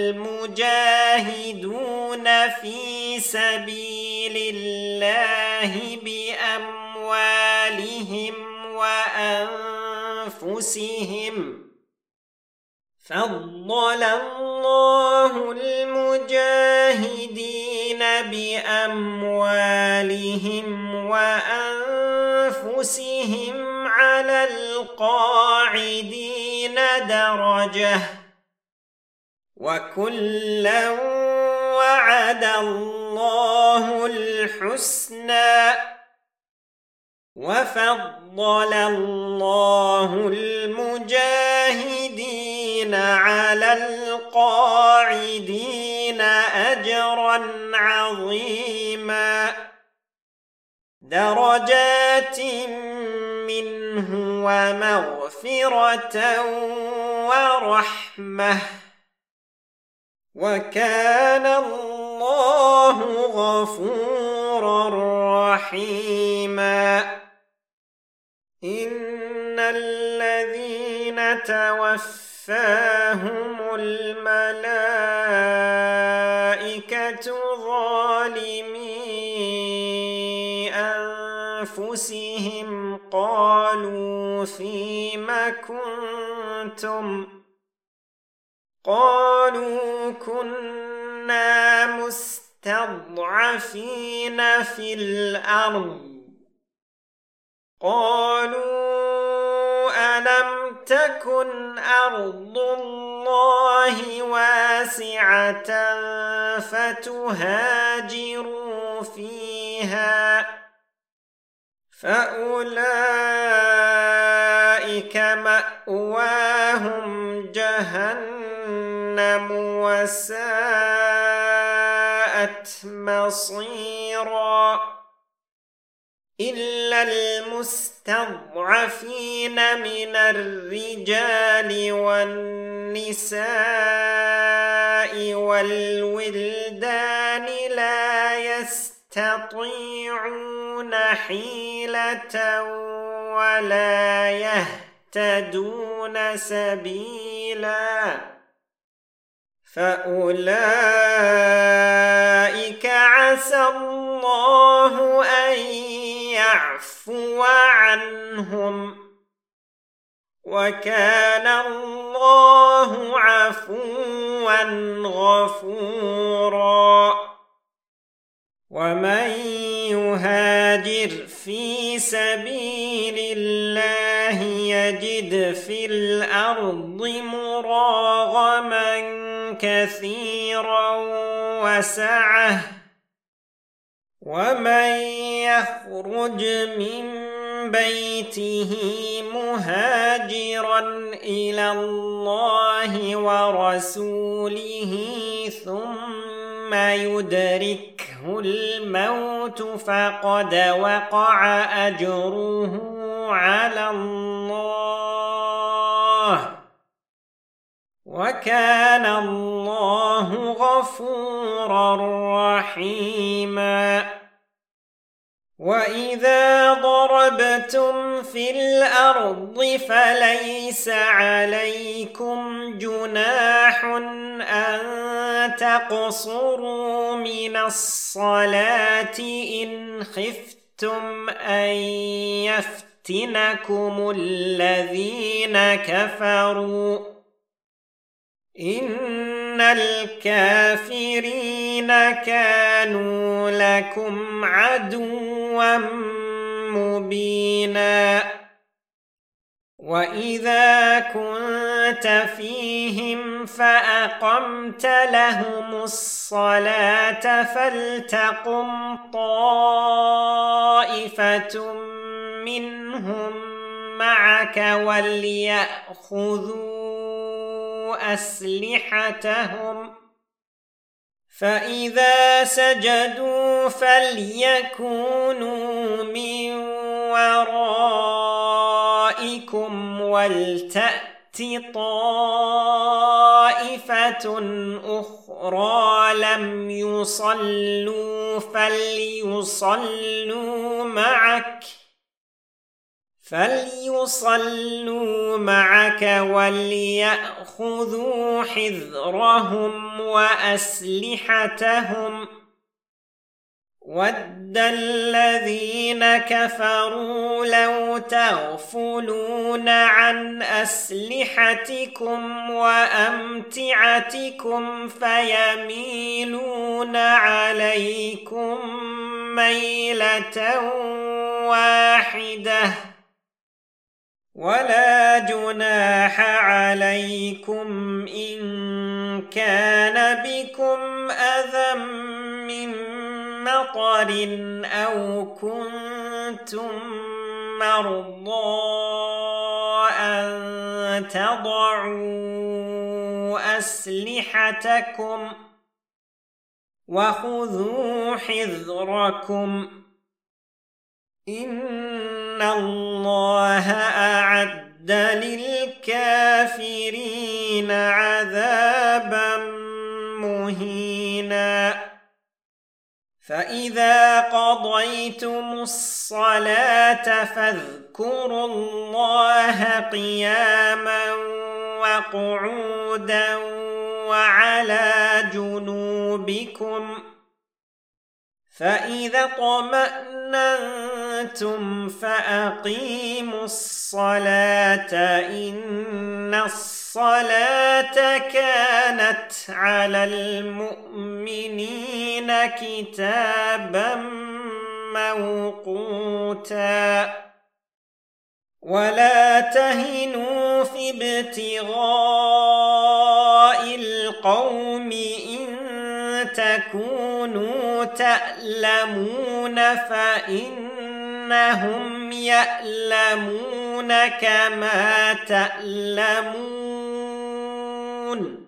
والمجاهدون في سبيل الله بأموالهم وأنفسهم، فضل الله المجاهدين بأموالهم وأنفسهم على القاعدين درجة، وكلا وعد الله الحسنى، وفضل الله المجاهدين على القاعدين أجرا عظيما، درجات منه ومغفرة ورحمة، وكان الله غفورا رحيما. إن الذين توفاهم الملائكة ظالمي أنفسهم قالوا فيم كنتم؟ قالوا كنا مستضعفين في الأرض. قالوا ألم تكن أرض الله واسعة فتهاجروا فيها فأولئك مأواهم جهنم وساءت مصيرا إلا المستضعفين من الرجال والنساء والولدان لا يستطيعون حيلة ولا يهتدون سبيلا فأولئك عسى الله أن يعفو عنهم وكان الله عفوا غفورا ومن يهاجر في سبيل الله يجد في الأرض مراغما كثيرا وسعة ومن يخرج من بيته مهاجرا إلى الله ورسوله ثم يدركه الموت فقد وقع أجره على الله وكان الله غفورا رحيما وإذا ضربتم في الأرض فليس عليكم جناح أن تقصروا من الصلاة إن خفتم أن يفتنكم الذين كفروا إن الكافرين كانوا لكم عدوا مبينا وإذا كنت فيهم فأقمت لهم الصلاة فلتقم طائفة منهم معك وليأخذوا أسلحتهم فإذا سجدوا فليكونوا من ورائكم ولتأت طائفة أخرى لم يصلوا فليصلوا معك وليأخذوا حذرهم وأسلحتهم ود الذين كفروا لو تغفلون عن أسلحتكم وأمتعتكم فيميلون عليكم ميلة واحدة ولا جناح عليكم إن كان بكم أذى من مطر أو كنتم مرضى أن تضعوا أسلحتكم وخذوا حذركم إن الله أعد للكافرين عذابا مهينا فإذا قضيتم الصلاة فاذكروا الله قياما وقعودا وعلى جنوبكم فإذا اطمأننتم فأقيموا الصلاة إن الصلاة كانت على المؤمنين كتابا موقوتا ولا تهنوا في ابتغاء القوم إن تكونوا تألمون فإنهم يألمون كما تألمون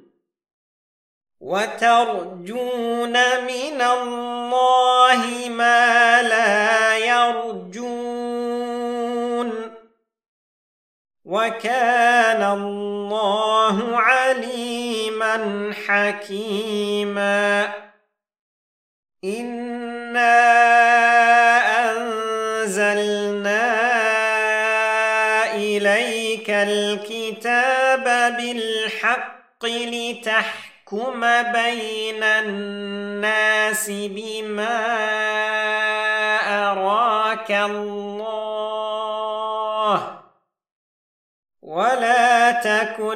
وترجون من الله ما لا يرجون وكان الله عليما حكيما إنا أنزلنا إليك الكتاب بالحق لتحكم بين الناس بما أراك الله ولا تكن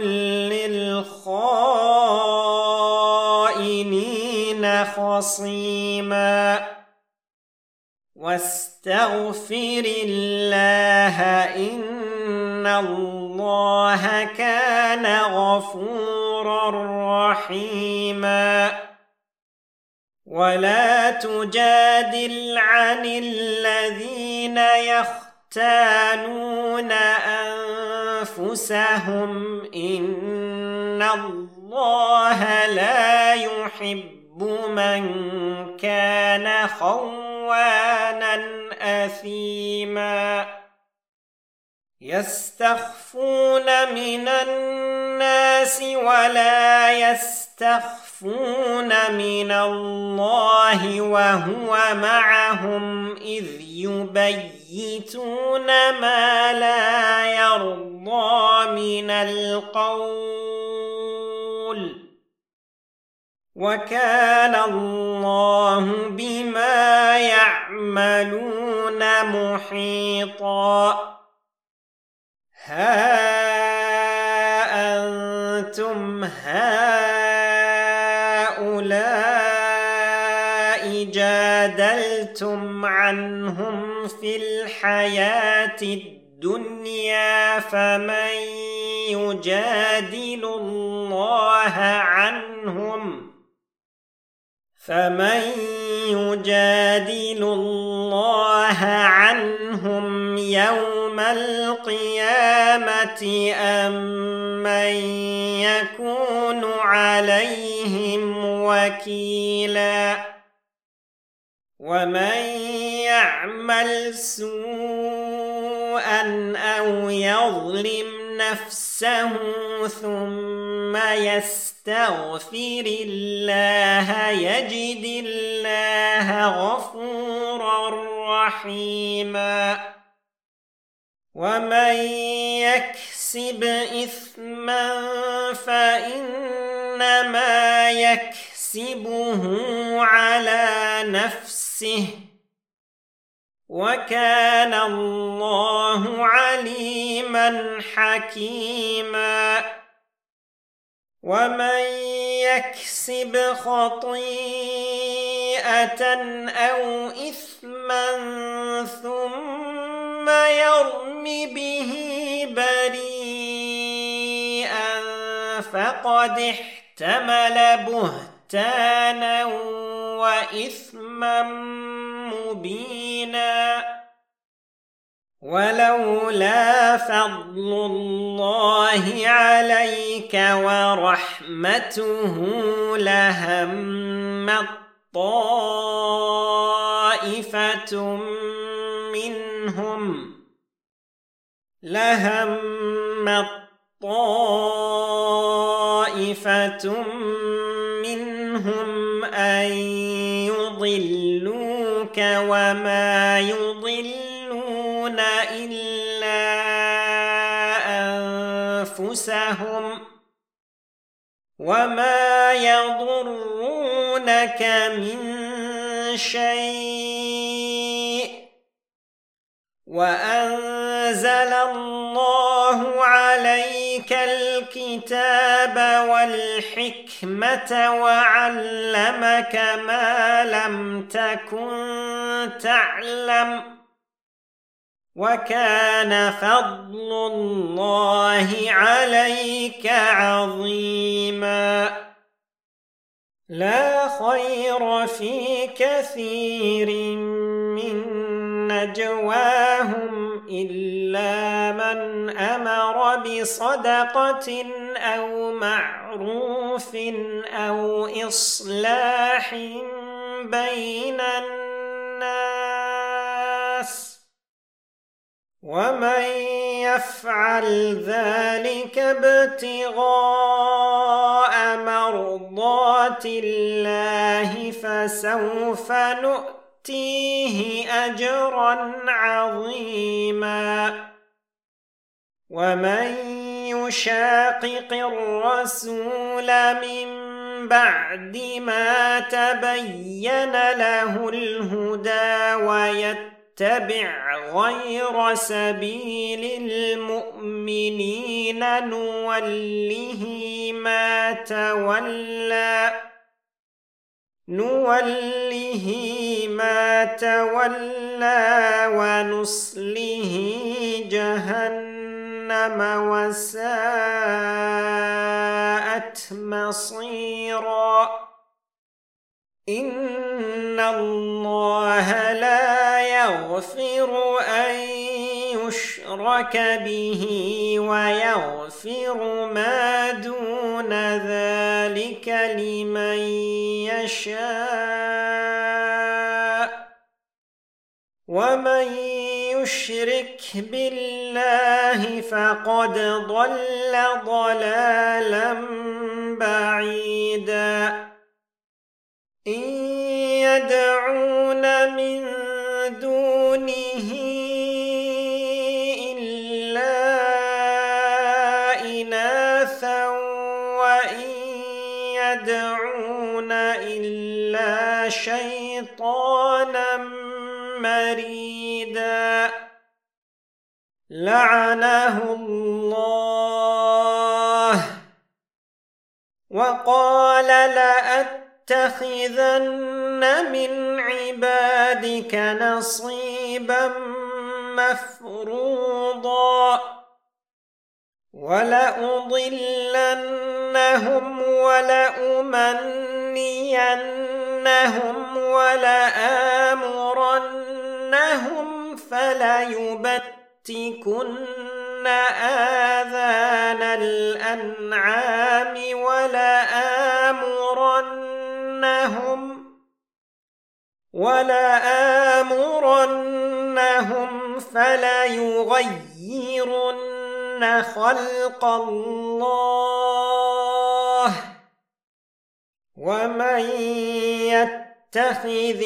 للخائنين خصيما واستغفر الله إن الله كان غفورا رحيما ولا تجادل عن الذين يختانون أنفسهم إن الله لا يحب من كان خوانا أثيما يستخفون من الناس ولا يستخفون من الله وهو معهم إذ يبيتون ما لا يرضى من القول وكان الله بما يعملون محيطا ها أنتم هؤلاء جادلتم عنهم في الحياة الدنيا فمن يجادل الله عنهم يوم القيامة أم من يكون عليهم وكيلا ومن يعمل سوءا أو يظلم نفسه ثم يستغفر الله يجد الله غفورا رحيما ومن يكسب إثما فإنما يكسبه على نفسه وكان الله عليما حكيما ومن يكسب خطيئة أو إثما ثم يرم به بريئا فقد احتمل بهتانا وإثما مبينا ولولا فضل الله عليك ورحمته لهمت طائفة منهم أن يضلوك وما يضلون إلا أنفسهم وما يضرونك من شيء وأنزل الله عليك الكتاب والحكمة وعلمك ما لم تكن تعلم وكان فضل الله عليك عظيما لا خير في كثير من نجواهم إلا من أمر بصدقة أو معروف أو إصلاح بين الناس، ومن يفعل ذلك ابتغاء مرضات الله فسوف نؤتيه أجرا عظيما. ومن يشاقق الرسول من بعد ما تبين له الهدى ويتبع غير سبيل المؤمنين نوله ما تولى ونصله جهنم وساءت مصيرا. إن الله لا يغفر أن يشرك به ويغفر ما دون ذلك لمن يشاء، ومن يشرك بالله فقد ضل ضلالا بعيدا. إن يدعون من دونه إلا إناثا وإن يدعون إلا شيطانا مريدا. لعنه الله وقال لأتخذن من عبادك نصيبا مفروضا ولأضلنهم ولأمنينهم ولآمرنهم فليبتكن آذان الأنعام ولآمرنهم فليغيرن خلق الله. ومن يتخذ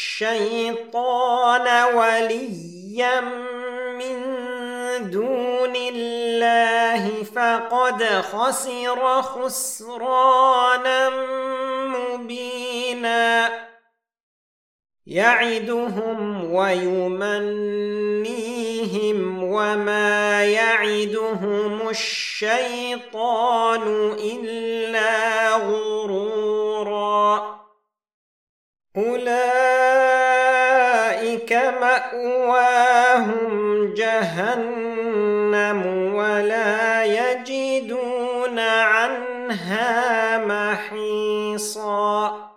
الشيطان وليا من دون الله فقد خسر خسرانا مبينا. يعدهم ويمنيهم وما يعدهم الشيطان إلا غرورا. أولئك مأواهم جهنم ولا يجدون عنها محيصا.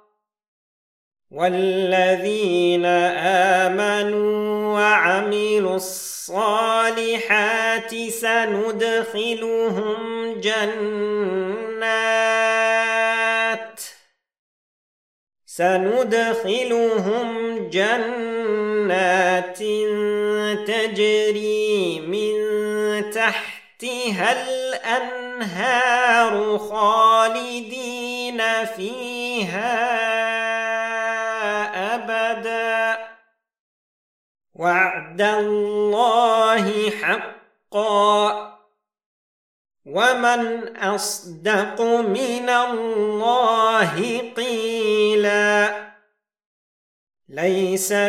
والذين آمنوا وعملوا الصالحات سندخلهم جنات تجري من تحتها الأنهار خالدين فيها أبدا. وعد الله حقا ومن أصدق من الله قيلا. ليس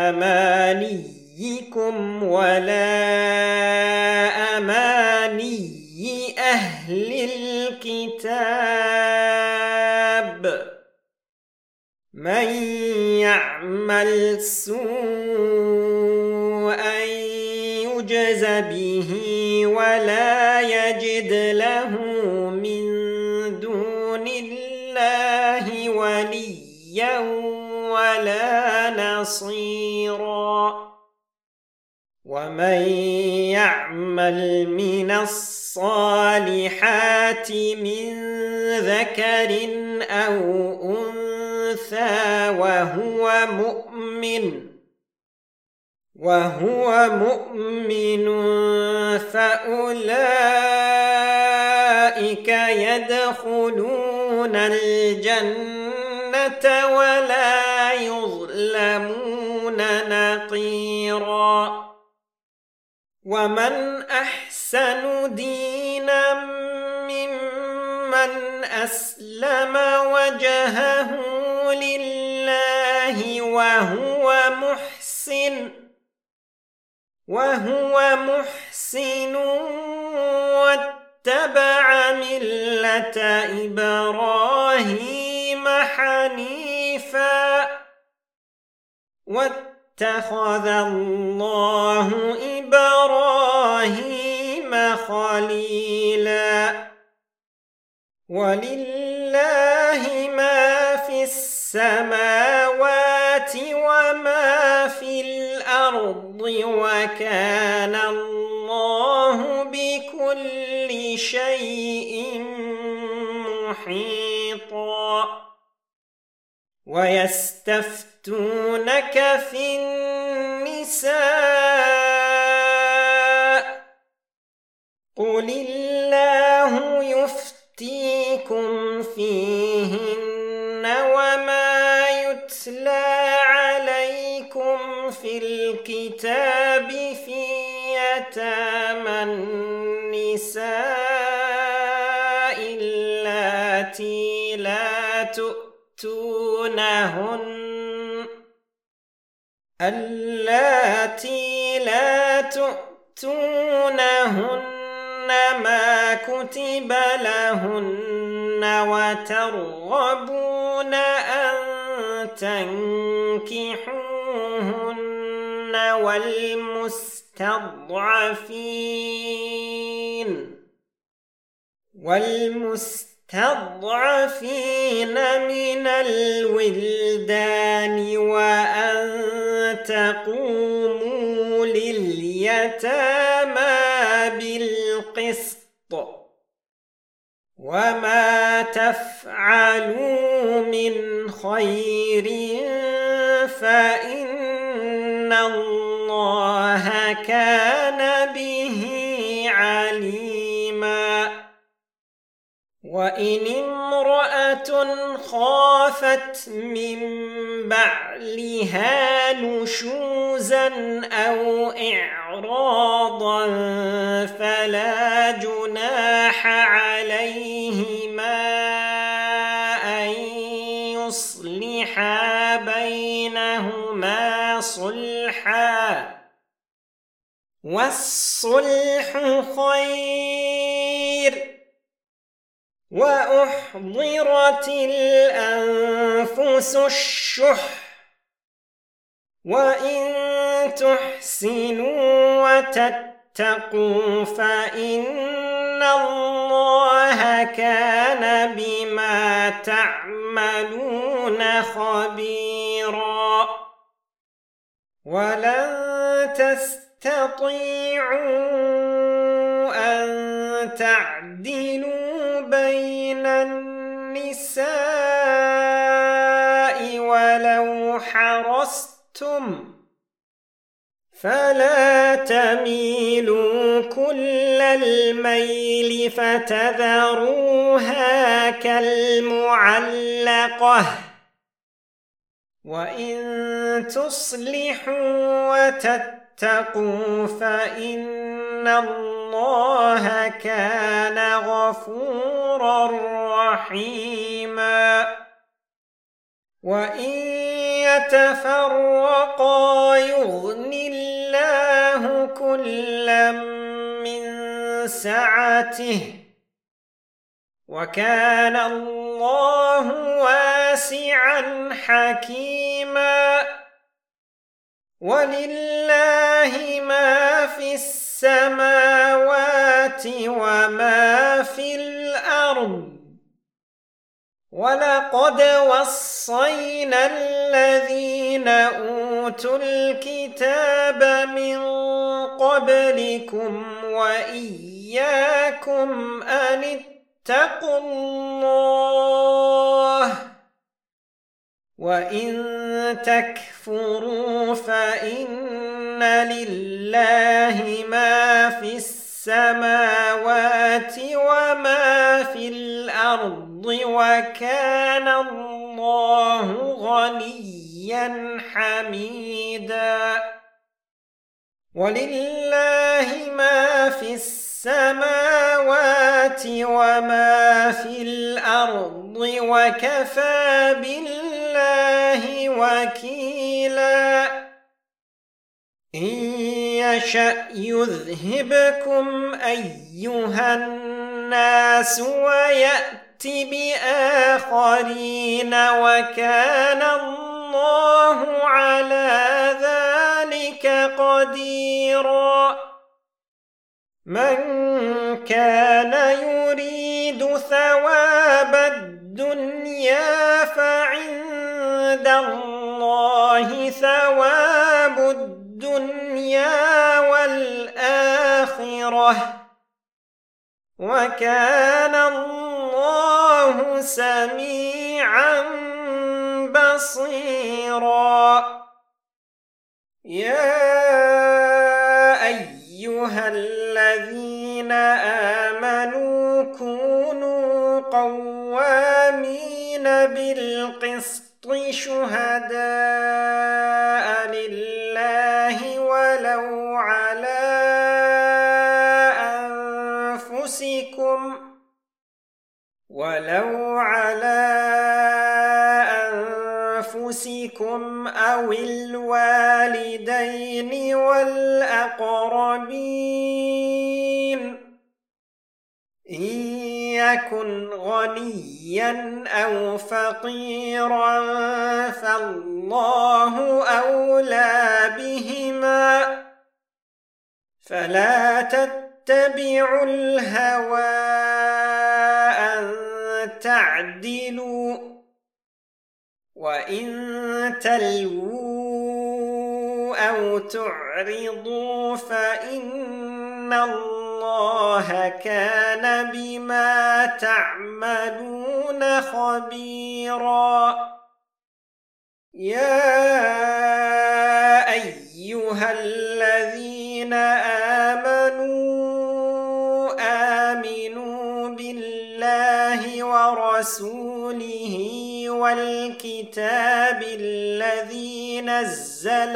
بأمانيكم ولا أماني أهل الكتاب. من يعمل سوءا يجز به ولا يجد له من دون الله ومن يعمل من الصالحات من ذكر أو أنثى وهو مؤمن فأولئك يدخلون الجنة ولا يظلمون نقيرا. ومن أحسن دينا ممن أسلم وجهه لله وهو محسن واتبع ملة إبراهيم حنيفا واتخذ الله إبراهيم خليلا. ولله ما في السماوات وما في الأرض وكان الله بكل شيء محيطا. ويستفتونك في النساء قل الله يفتيكم فيهن وما يتلى عليكم في الكتاب في يتامى النساء اللاتي لا تؤتونهن ما كتب لهن وترغبون أن تنكحوهن والمستضعفين من الولدان وأن تقوموا لليتامى بالقسط وما تفعلوا من خير فإن الله كان به عليما. وإن امرأة خافت من بعلها نشوزا أو إعراضا فلا جناح عليهما أن يصلحا بينهما صلحا والصلح خير. وأحضرت الأنفس الشح وإن تحسنوا وتتقوا فإن الله كان بما تعملون خبيرا. ولن تستطيعوا أن تعدلوا بين النساء ولو حرصتم فلا تميلوا كل الميل فتذروها كالمعلقة. وإن تصلحوا وتتقوا فإن الله كان غفورا رحيما. وإن يتفرقا يغن الله كلا من سعته وكان الله واسعا حكيما. ولله ما في السماوات وما في الأرض. ولقد وصينا الذين أوتوا الكتاب من قبلكم وإياكم أن اتقوا الله وإن تكفروا فإن لله ما في السماوات وما في الأرض وكان الله غنيا حميدا ولله ما في السماوات وما في الأرض وكفى بالله وكيلا إن يشأ يذهبكم أيها الناس ويأت بآخرين وكان الله على ذلك قديرا من كان يريد ثواب الدنيا فعند الله ثواب الدنيا والآخرة وكان الله سميعا بصيرا يا أيها الذين آمنوا كونوا قوامين بالقسط شهداء لله ولو على أنفسكم أو الوالدين والأقربين إن يكن غنيا أو فقيرا فالله أولى بهما فلا تتبعوا الهوى أن تعدلوا وإن تلووا أو تعرضوا فإن الله كان بما تعملون خبيرا يا أيها الذين آمنوا بالله ورسوله والكتاب الذي نزل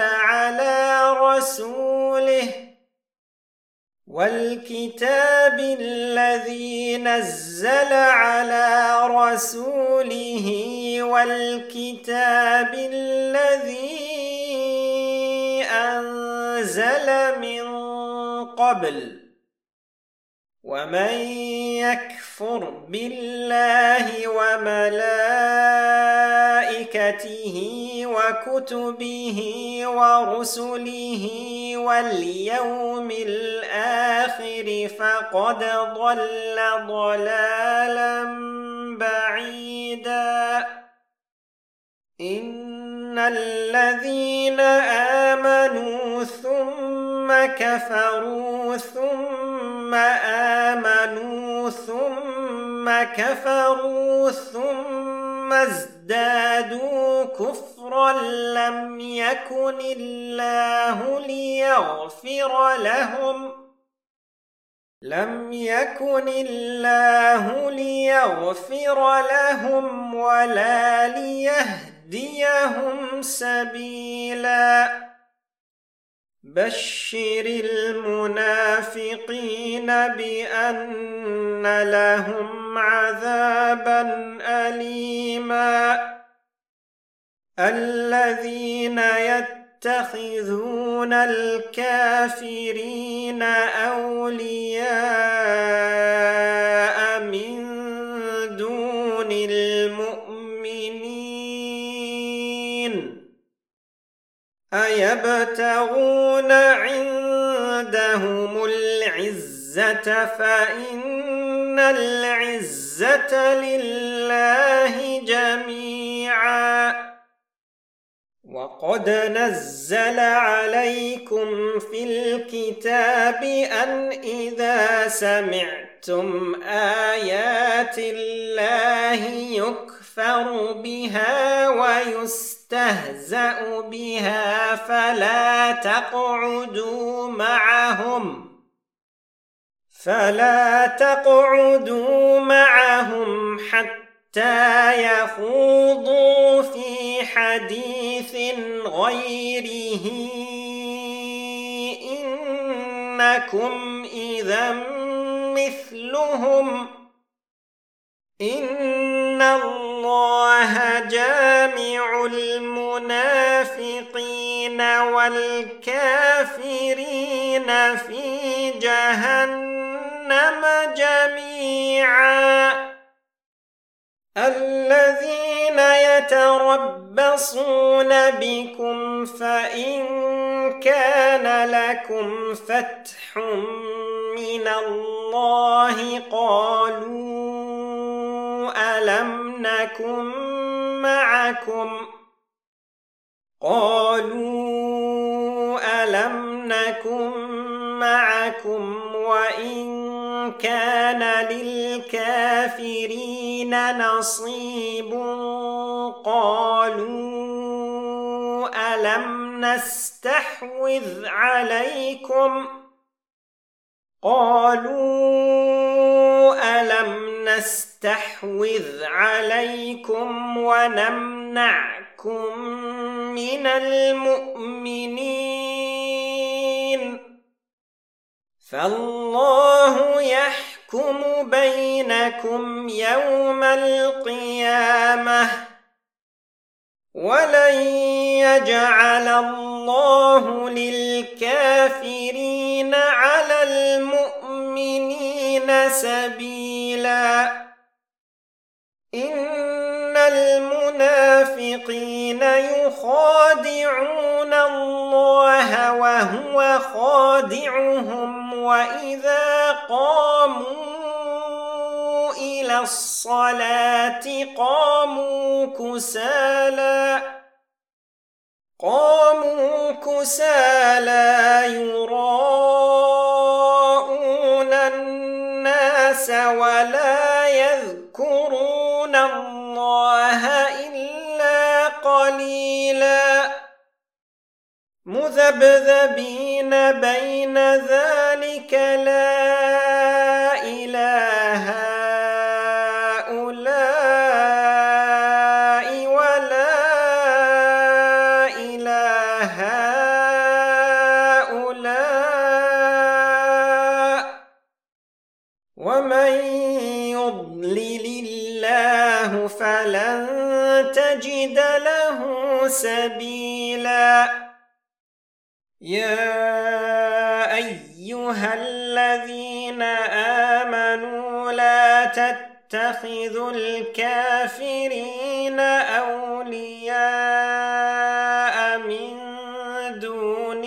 على رسوله والكتاب الذي أنزل من قبل ومن يكفر بالله وملائكته وكتبه ورسله واليوم الآخر فقد ضل ضلالا بعيدا إن الذين آمنوا ثم كفروا ثم آمنوا ثم كفروا ثم ازدادوا كفرا لم يكن الله ليغفر لهم ولا ليهديهم سبيلا بشر المنافقين بأن لهم عذابا أليما الذين يتخذون الكافرين أولياء من دون المؤمنين أيبتغون عندهم العزة فإن العزة لله جميعا وقد نزل عليكم في الكتاب أن إذا سمعتم آيات الله يكفر بها ويستهزأ بها فلا تقعدوا معهم حتى يخوضوا في حديث غيره إنكم إذا مثلهم إن الله جامع المنافقين والكافرين في جهنم جميعا الذين يتربصون بكم فإن كان لكم فتح من الله قالوا ألم نكن معكم وإن كان للكافرين نصيب قالوا ألم نستحوذ عليكم ونمنعكم من المؤمنين فالله يحكم بينكم يوم القيامة ولن يجعل الله للكافرين على المؤمنين سبيلا إن المنافقين يخادعون الله وهو خادعهم وإذا قاموا إلى الصلاة قاموا كسالى يراءون الناس ولا يذكرون الله إلا قليلا مذبذبين بين ذلك لا إله هؤلاء ولا إله هؤلاء ومن يضلل الله فلن تجد له سبيلا يا أيها الذين آمنوا لا تتخذوا الكافرين أولياء من دون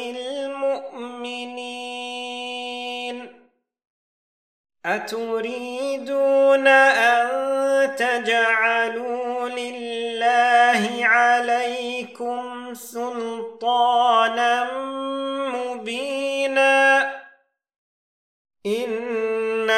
المؤمنين أتريدون أن تجعلوا لله عليكم سلطانا مبينا إن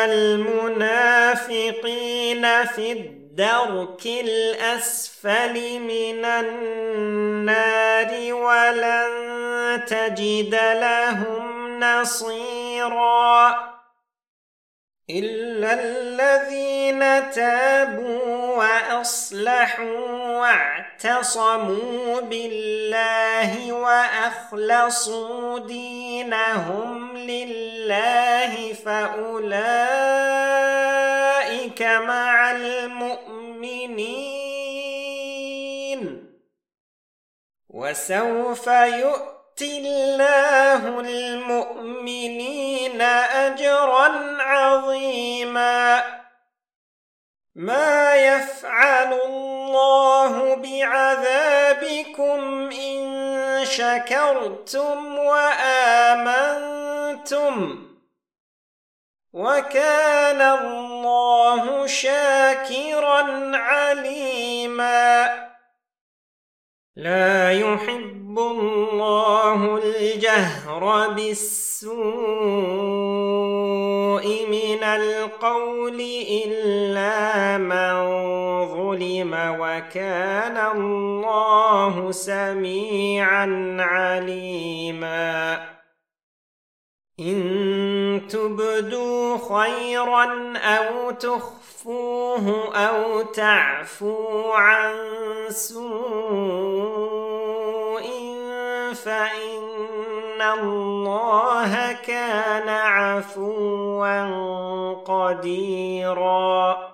المنافقين في الدرك الأسفل من النار ولن تجد لهم نصيرا إلا الذين تابوا وأصلحوا واعتصموا بالله وأخلصوا دينهم لله فأولئك مع المؤمنين وسوف يؤتي الله المؤمنين أجرا عظيما ما يفعل الله بعذابكم إن شكرتم وآمنتم وكان الله شاكرا عليما لا يحب الله الجهر بالسوء من القول إلا من ظلم وكان الله سميعا عليما إن تبدوا خيرا أو تخفوه أو تعفوا عن سوء فإن الله كان عفوا قديرا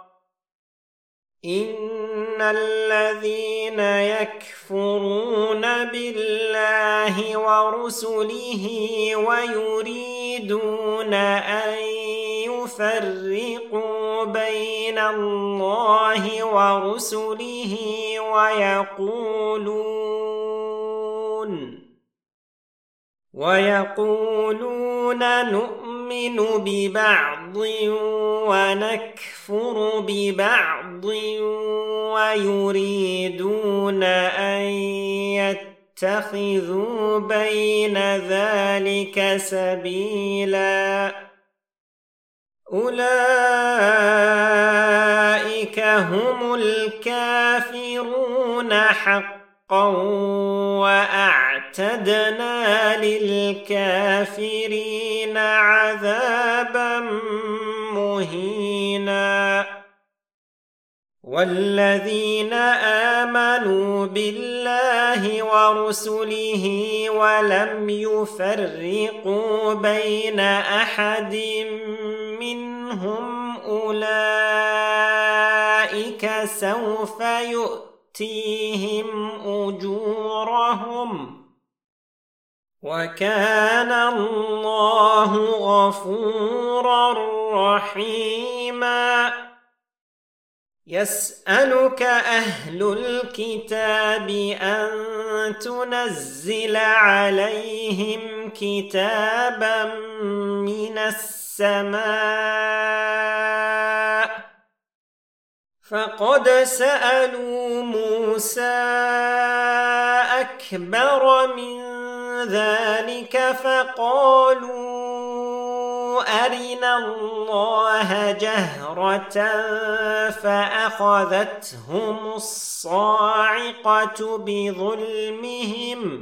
إن الذين يكفرون بالله ورسله ويريدون أن يفرقوا بين الله ورسله ويقولون نؤمن ببعض ونكفر ببعض ويريدون أن يتخذوا بين ذلك سبيلا أولئك هم الكافرون حقا وأعتدنا للكافرين عذابا مهينا والذين آمنوا بالله ورسله ولم يفرقوا بين أحد منهم أولئك سوف يؤتيهم أجورهم وكان الله غفورا رحيما يسألك أهل الكتاب أن تنزل عليهم كتابا من السماء فقد سألوا موسى أكبر من ذلك فقالوا أرنا الله جهرة فأخذتهم الصاعقة بظلمهم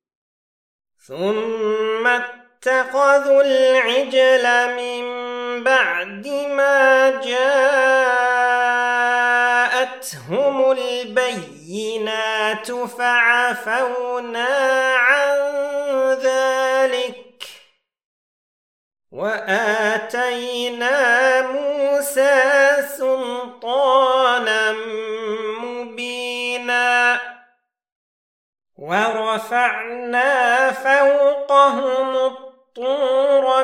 ثم اتخذوا العجل من بعد ما جاءتهم البينات فعفونا عن ذلك وآتينا موسى سلطانا مبينا ورفعنا فوقهم الطور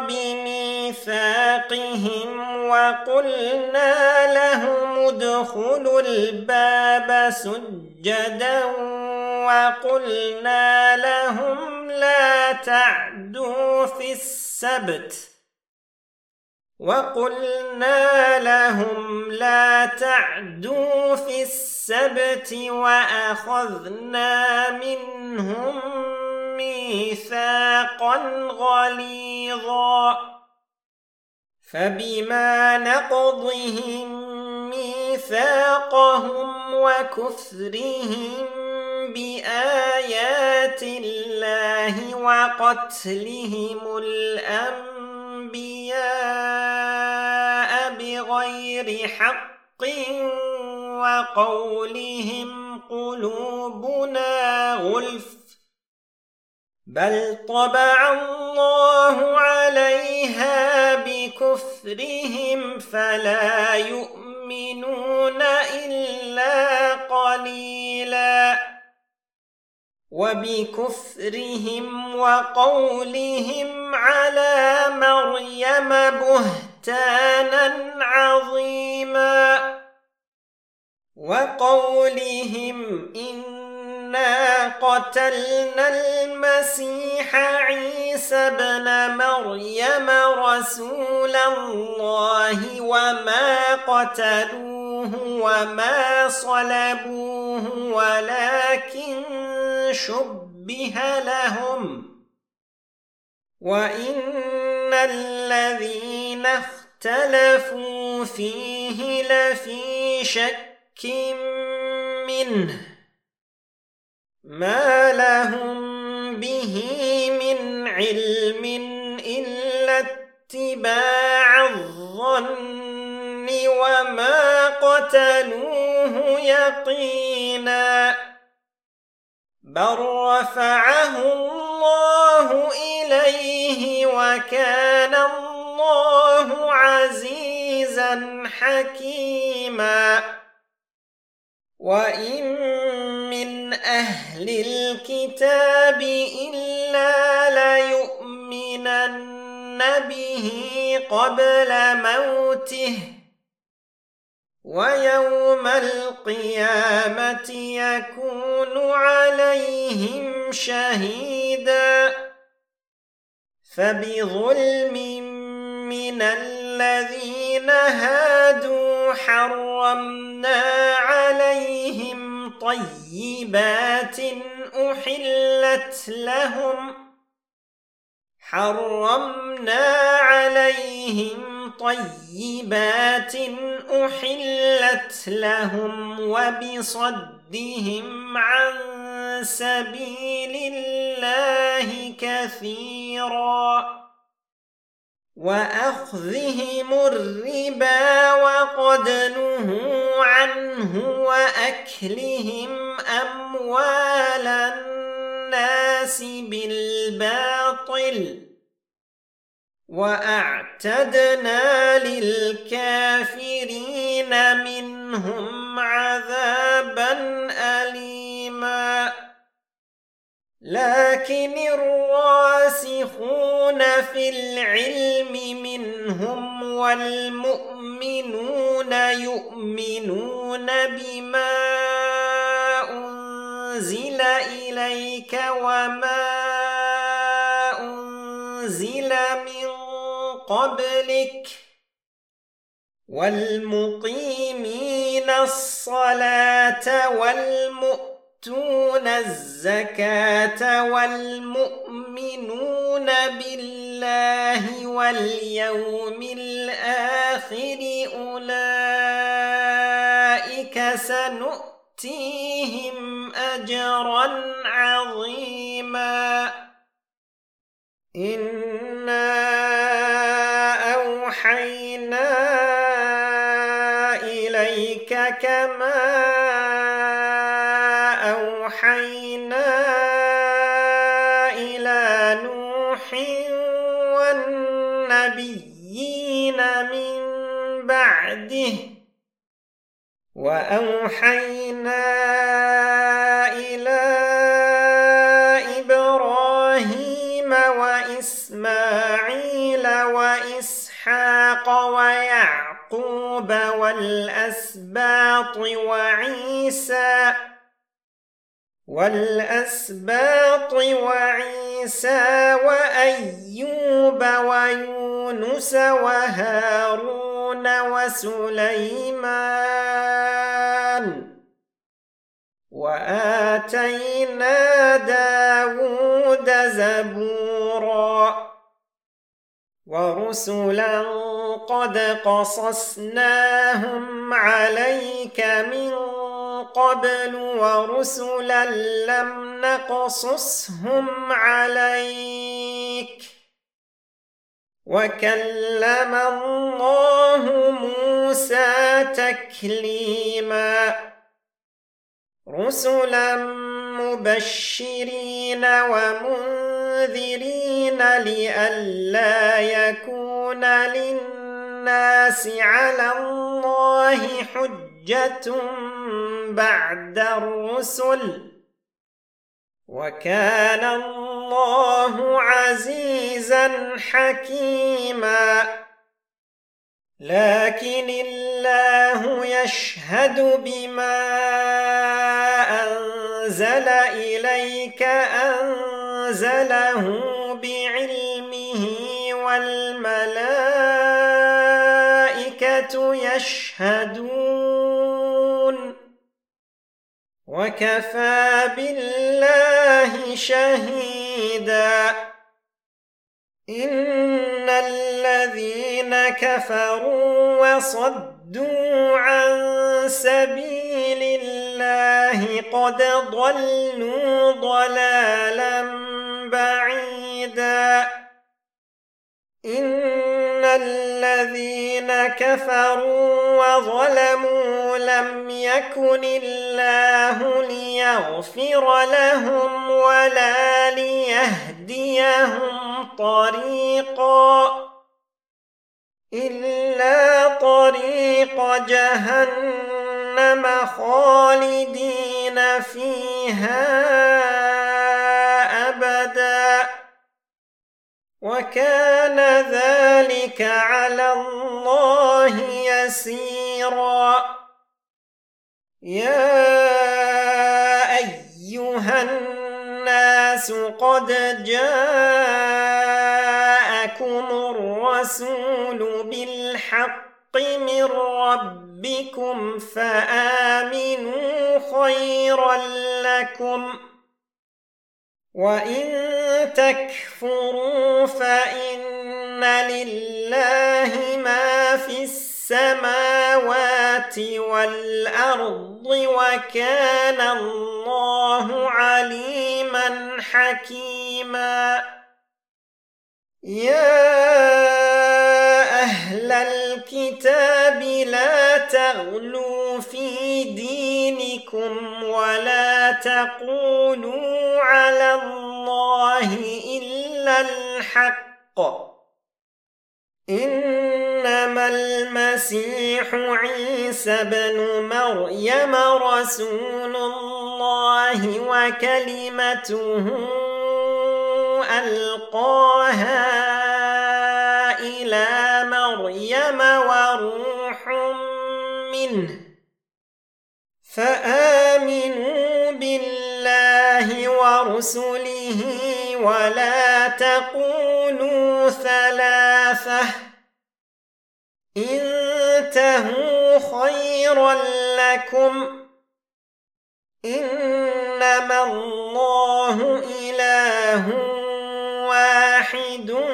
بميثاقهم وقلنا لهم ادخلوا الباب سجدا وقلنا لهم لا تعدوا في السبت وأخذنا منهم ميثاقا غليظا فبما نقضهم ميثاقهم وكفرهم بآيات الله وقتلهم الأنبياء بغير حق وقولهم قلوبنا غلف بل طبع الله عليها بكفرهم فلا يؤمنون إلا قليلا وبكفرهم وقولهم على مريم بهتانا عظيما وقولهم إنا قتلنا المسيح عيسى ابن مريم رسول الله وما قتلوه وما صلبوه ولكن شبه لهم وإن الذين اختلفوا فيه لفي شك منه ما لهم به من علم إلا اتباع الظن وما قتلوه يقينا بل رفعه الله إليه وكان الله عزيزا حكيما وإن من أهل الكتاب إلا ليؤمنن به قبل موته ويوم القيامة يكون عليهم شهيدا فبظلم من الذين هادوا حرمنا عليهم طيبات أحلت لهم وبصدهم عن سبيل الله كثيرا وأخذهم الربا وقد نهوا عنه وأكلهم أموال الناس بالباطل وأعتدنا للكافرين منهم عذابا أليما لكن الراسخون في العلم منهم والمؤمنون يؤمنون بما أنزل إليك وما أنزل من قبلك والمقيمين الصلاة والمؤتون الزكاة والمؤمنون بالله واليوم الآخر أولئك سنؤتيهم أجرا عظيما إنا أوحينا إليك كما أوحينا إلى نوح والنبيين من بعده وأوحينا إلى إبراهيم وإسماعيل وإسحاق ويعقوب والأسباط وعيسى وأيوب ويونس وهارون وسليمان وآتينا داود زبورا ورسلا قد قصصناهم عليك من قبل ورسلا لم نقصصهم عليك وكلم الله موسى تكليما رسلا مبشرين ومنذرين لئلا يكون للناس على الله حجة بعد الرسل وكان الله عزيزا حكيما لكن الله يشهد بما أنزل إليك أنزله بعلمه والملائكة يشهدون وكفى بالله شهيدا إن الذين كفروا وصدوا عن سبيل الله قد ضلوا ضلالا بعيدا إن الذين كفروا وظلموا لم يكن الله ليغفر لهم ولا ليهديهم طريقا إلا طريق جهنم خالدين فيها أبدا وكان ذلك على الله يسيرا يا أيها الناس قد جاءكم الرسول بالحق من ربكم فآمنوا خيرا لكم وإن تكفروا فإن لله ما في السماوات والأرض وكان الله عليما حكيما يا أهل الكتاب لا تغلوا في دينكم ولا تقولوا على الله إلا الحق إنما المسيح عيسى بن مريم رسول الله وكلمته ألقاها إلى مريم وروح منه فآمنوا بالله ورسله ولا تقولوا ثلاثة انتهوا خيرا لكم إنما الله إله واحد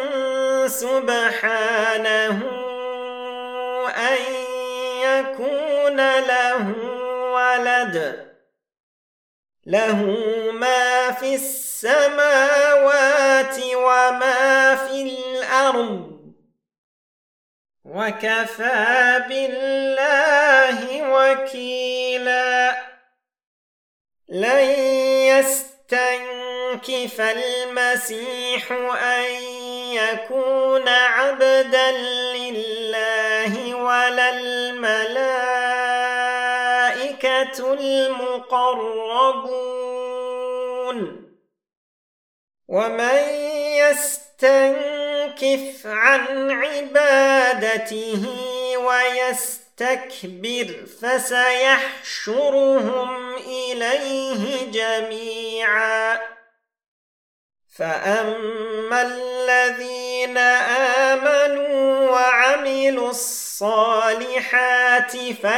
سبحانه أن يكون له ولد له ما في السماوات وما في الأرض وكفى بالله وكيلا لن يستنكف المسيح أن يكون عبدا لله ولا الملائكة المقربون ومن يستنكف عن عبادته ويستكبر فسيحشرهم إليه جميعا فأما الذين آمنوا وعملوا الصالحات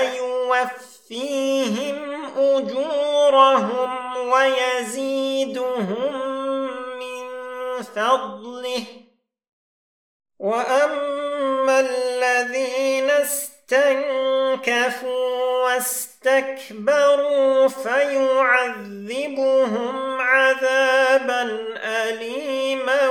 فيوفيهم أجورهم ويزيدهم من فضله وأما الذين استنكفوا واستكبروا فيعذبهم عذابا أليما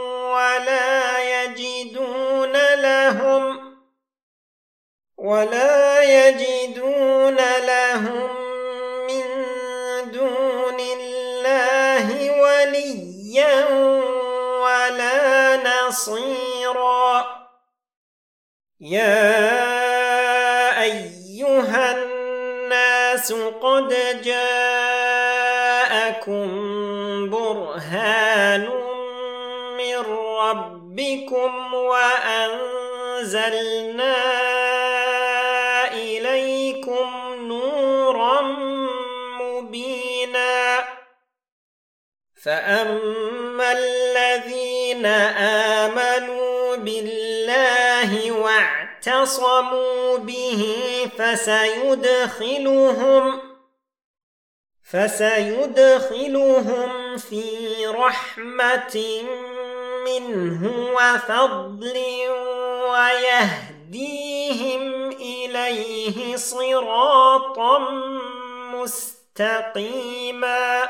ولا يجدون لهم من دون الله وليا ولا نصيرا يا أيها الناس قد جاءكم برهان من ربكم وأنزلنا إليكم نورا مبينا فأما الذين آمنوا بالله واعتصموا به فسيدخلهم في رحمة منه وفضل ويهديهم إليه صراطا مستقيما.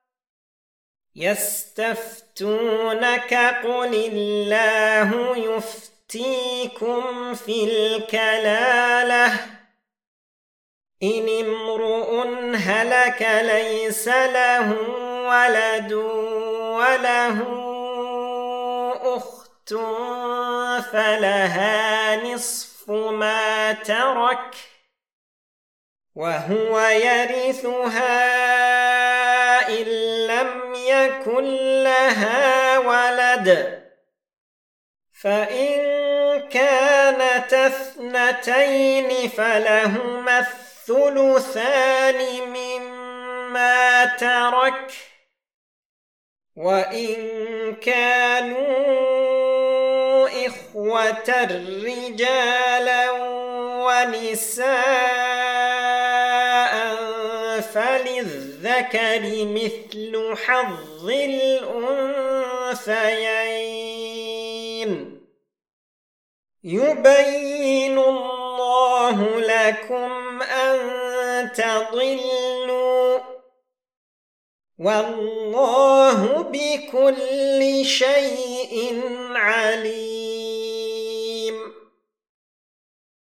يستفتونك قل الله يفتيكم في الكلالة إن امرؤ هلك ليس له ولد وله أخت فلها نصف ما ترك وهو يرثها إن لم يكن لها ولد، فإن كانت اثنتين فلهما الثلثان مما ترك، وإن كانوا إخوة رجالا ونساء فللذكر مثل حظ الأنثيين. يبين الله لكم أن تضلوا والله بكل شيء عليم.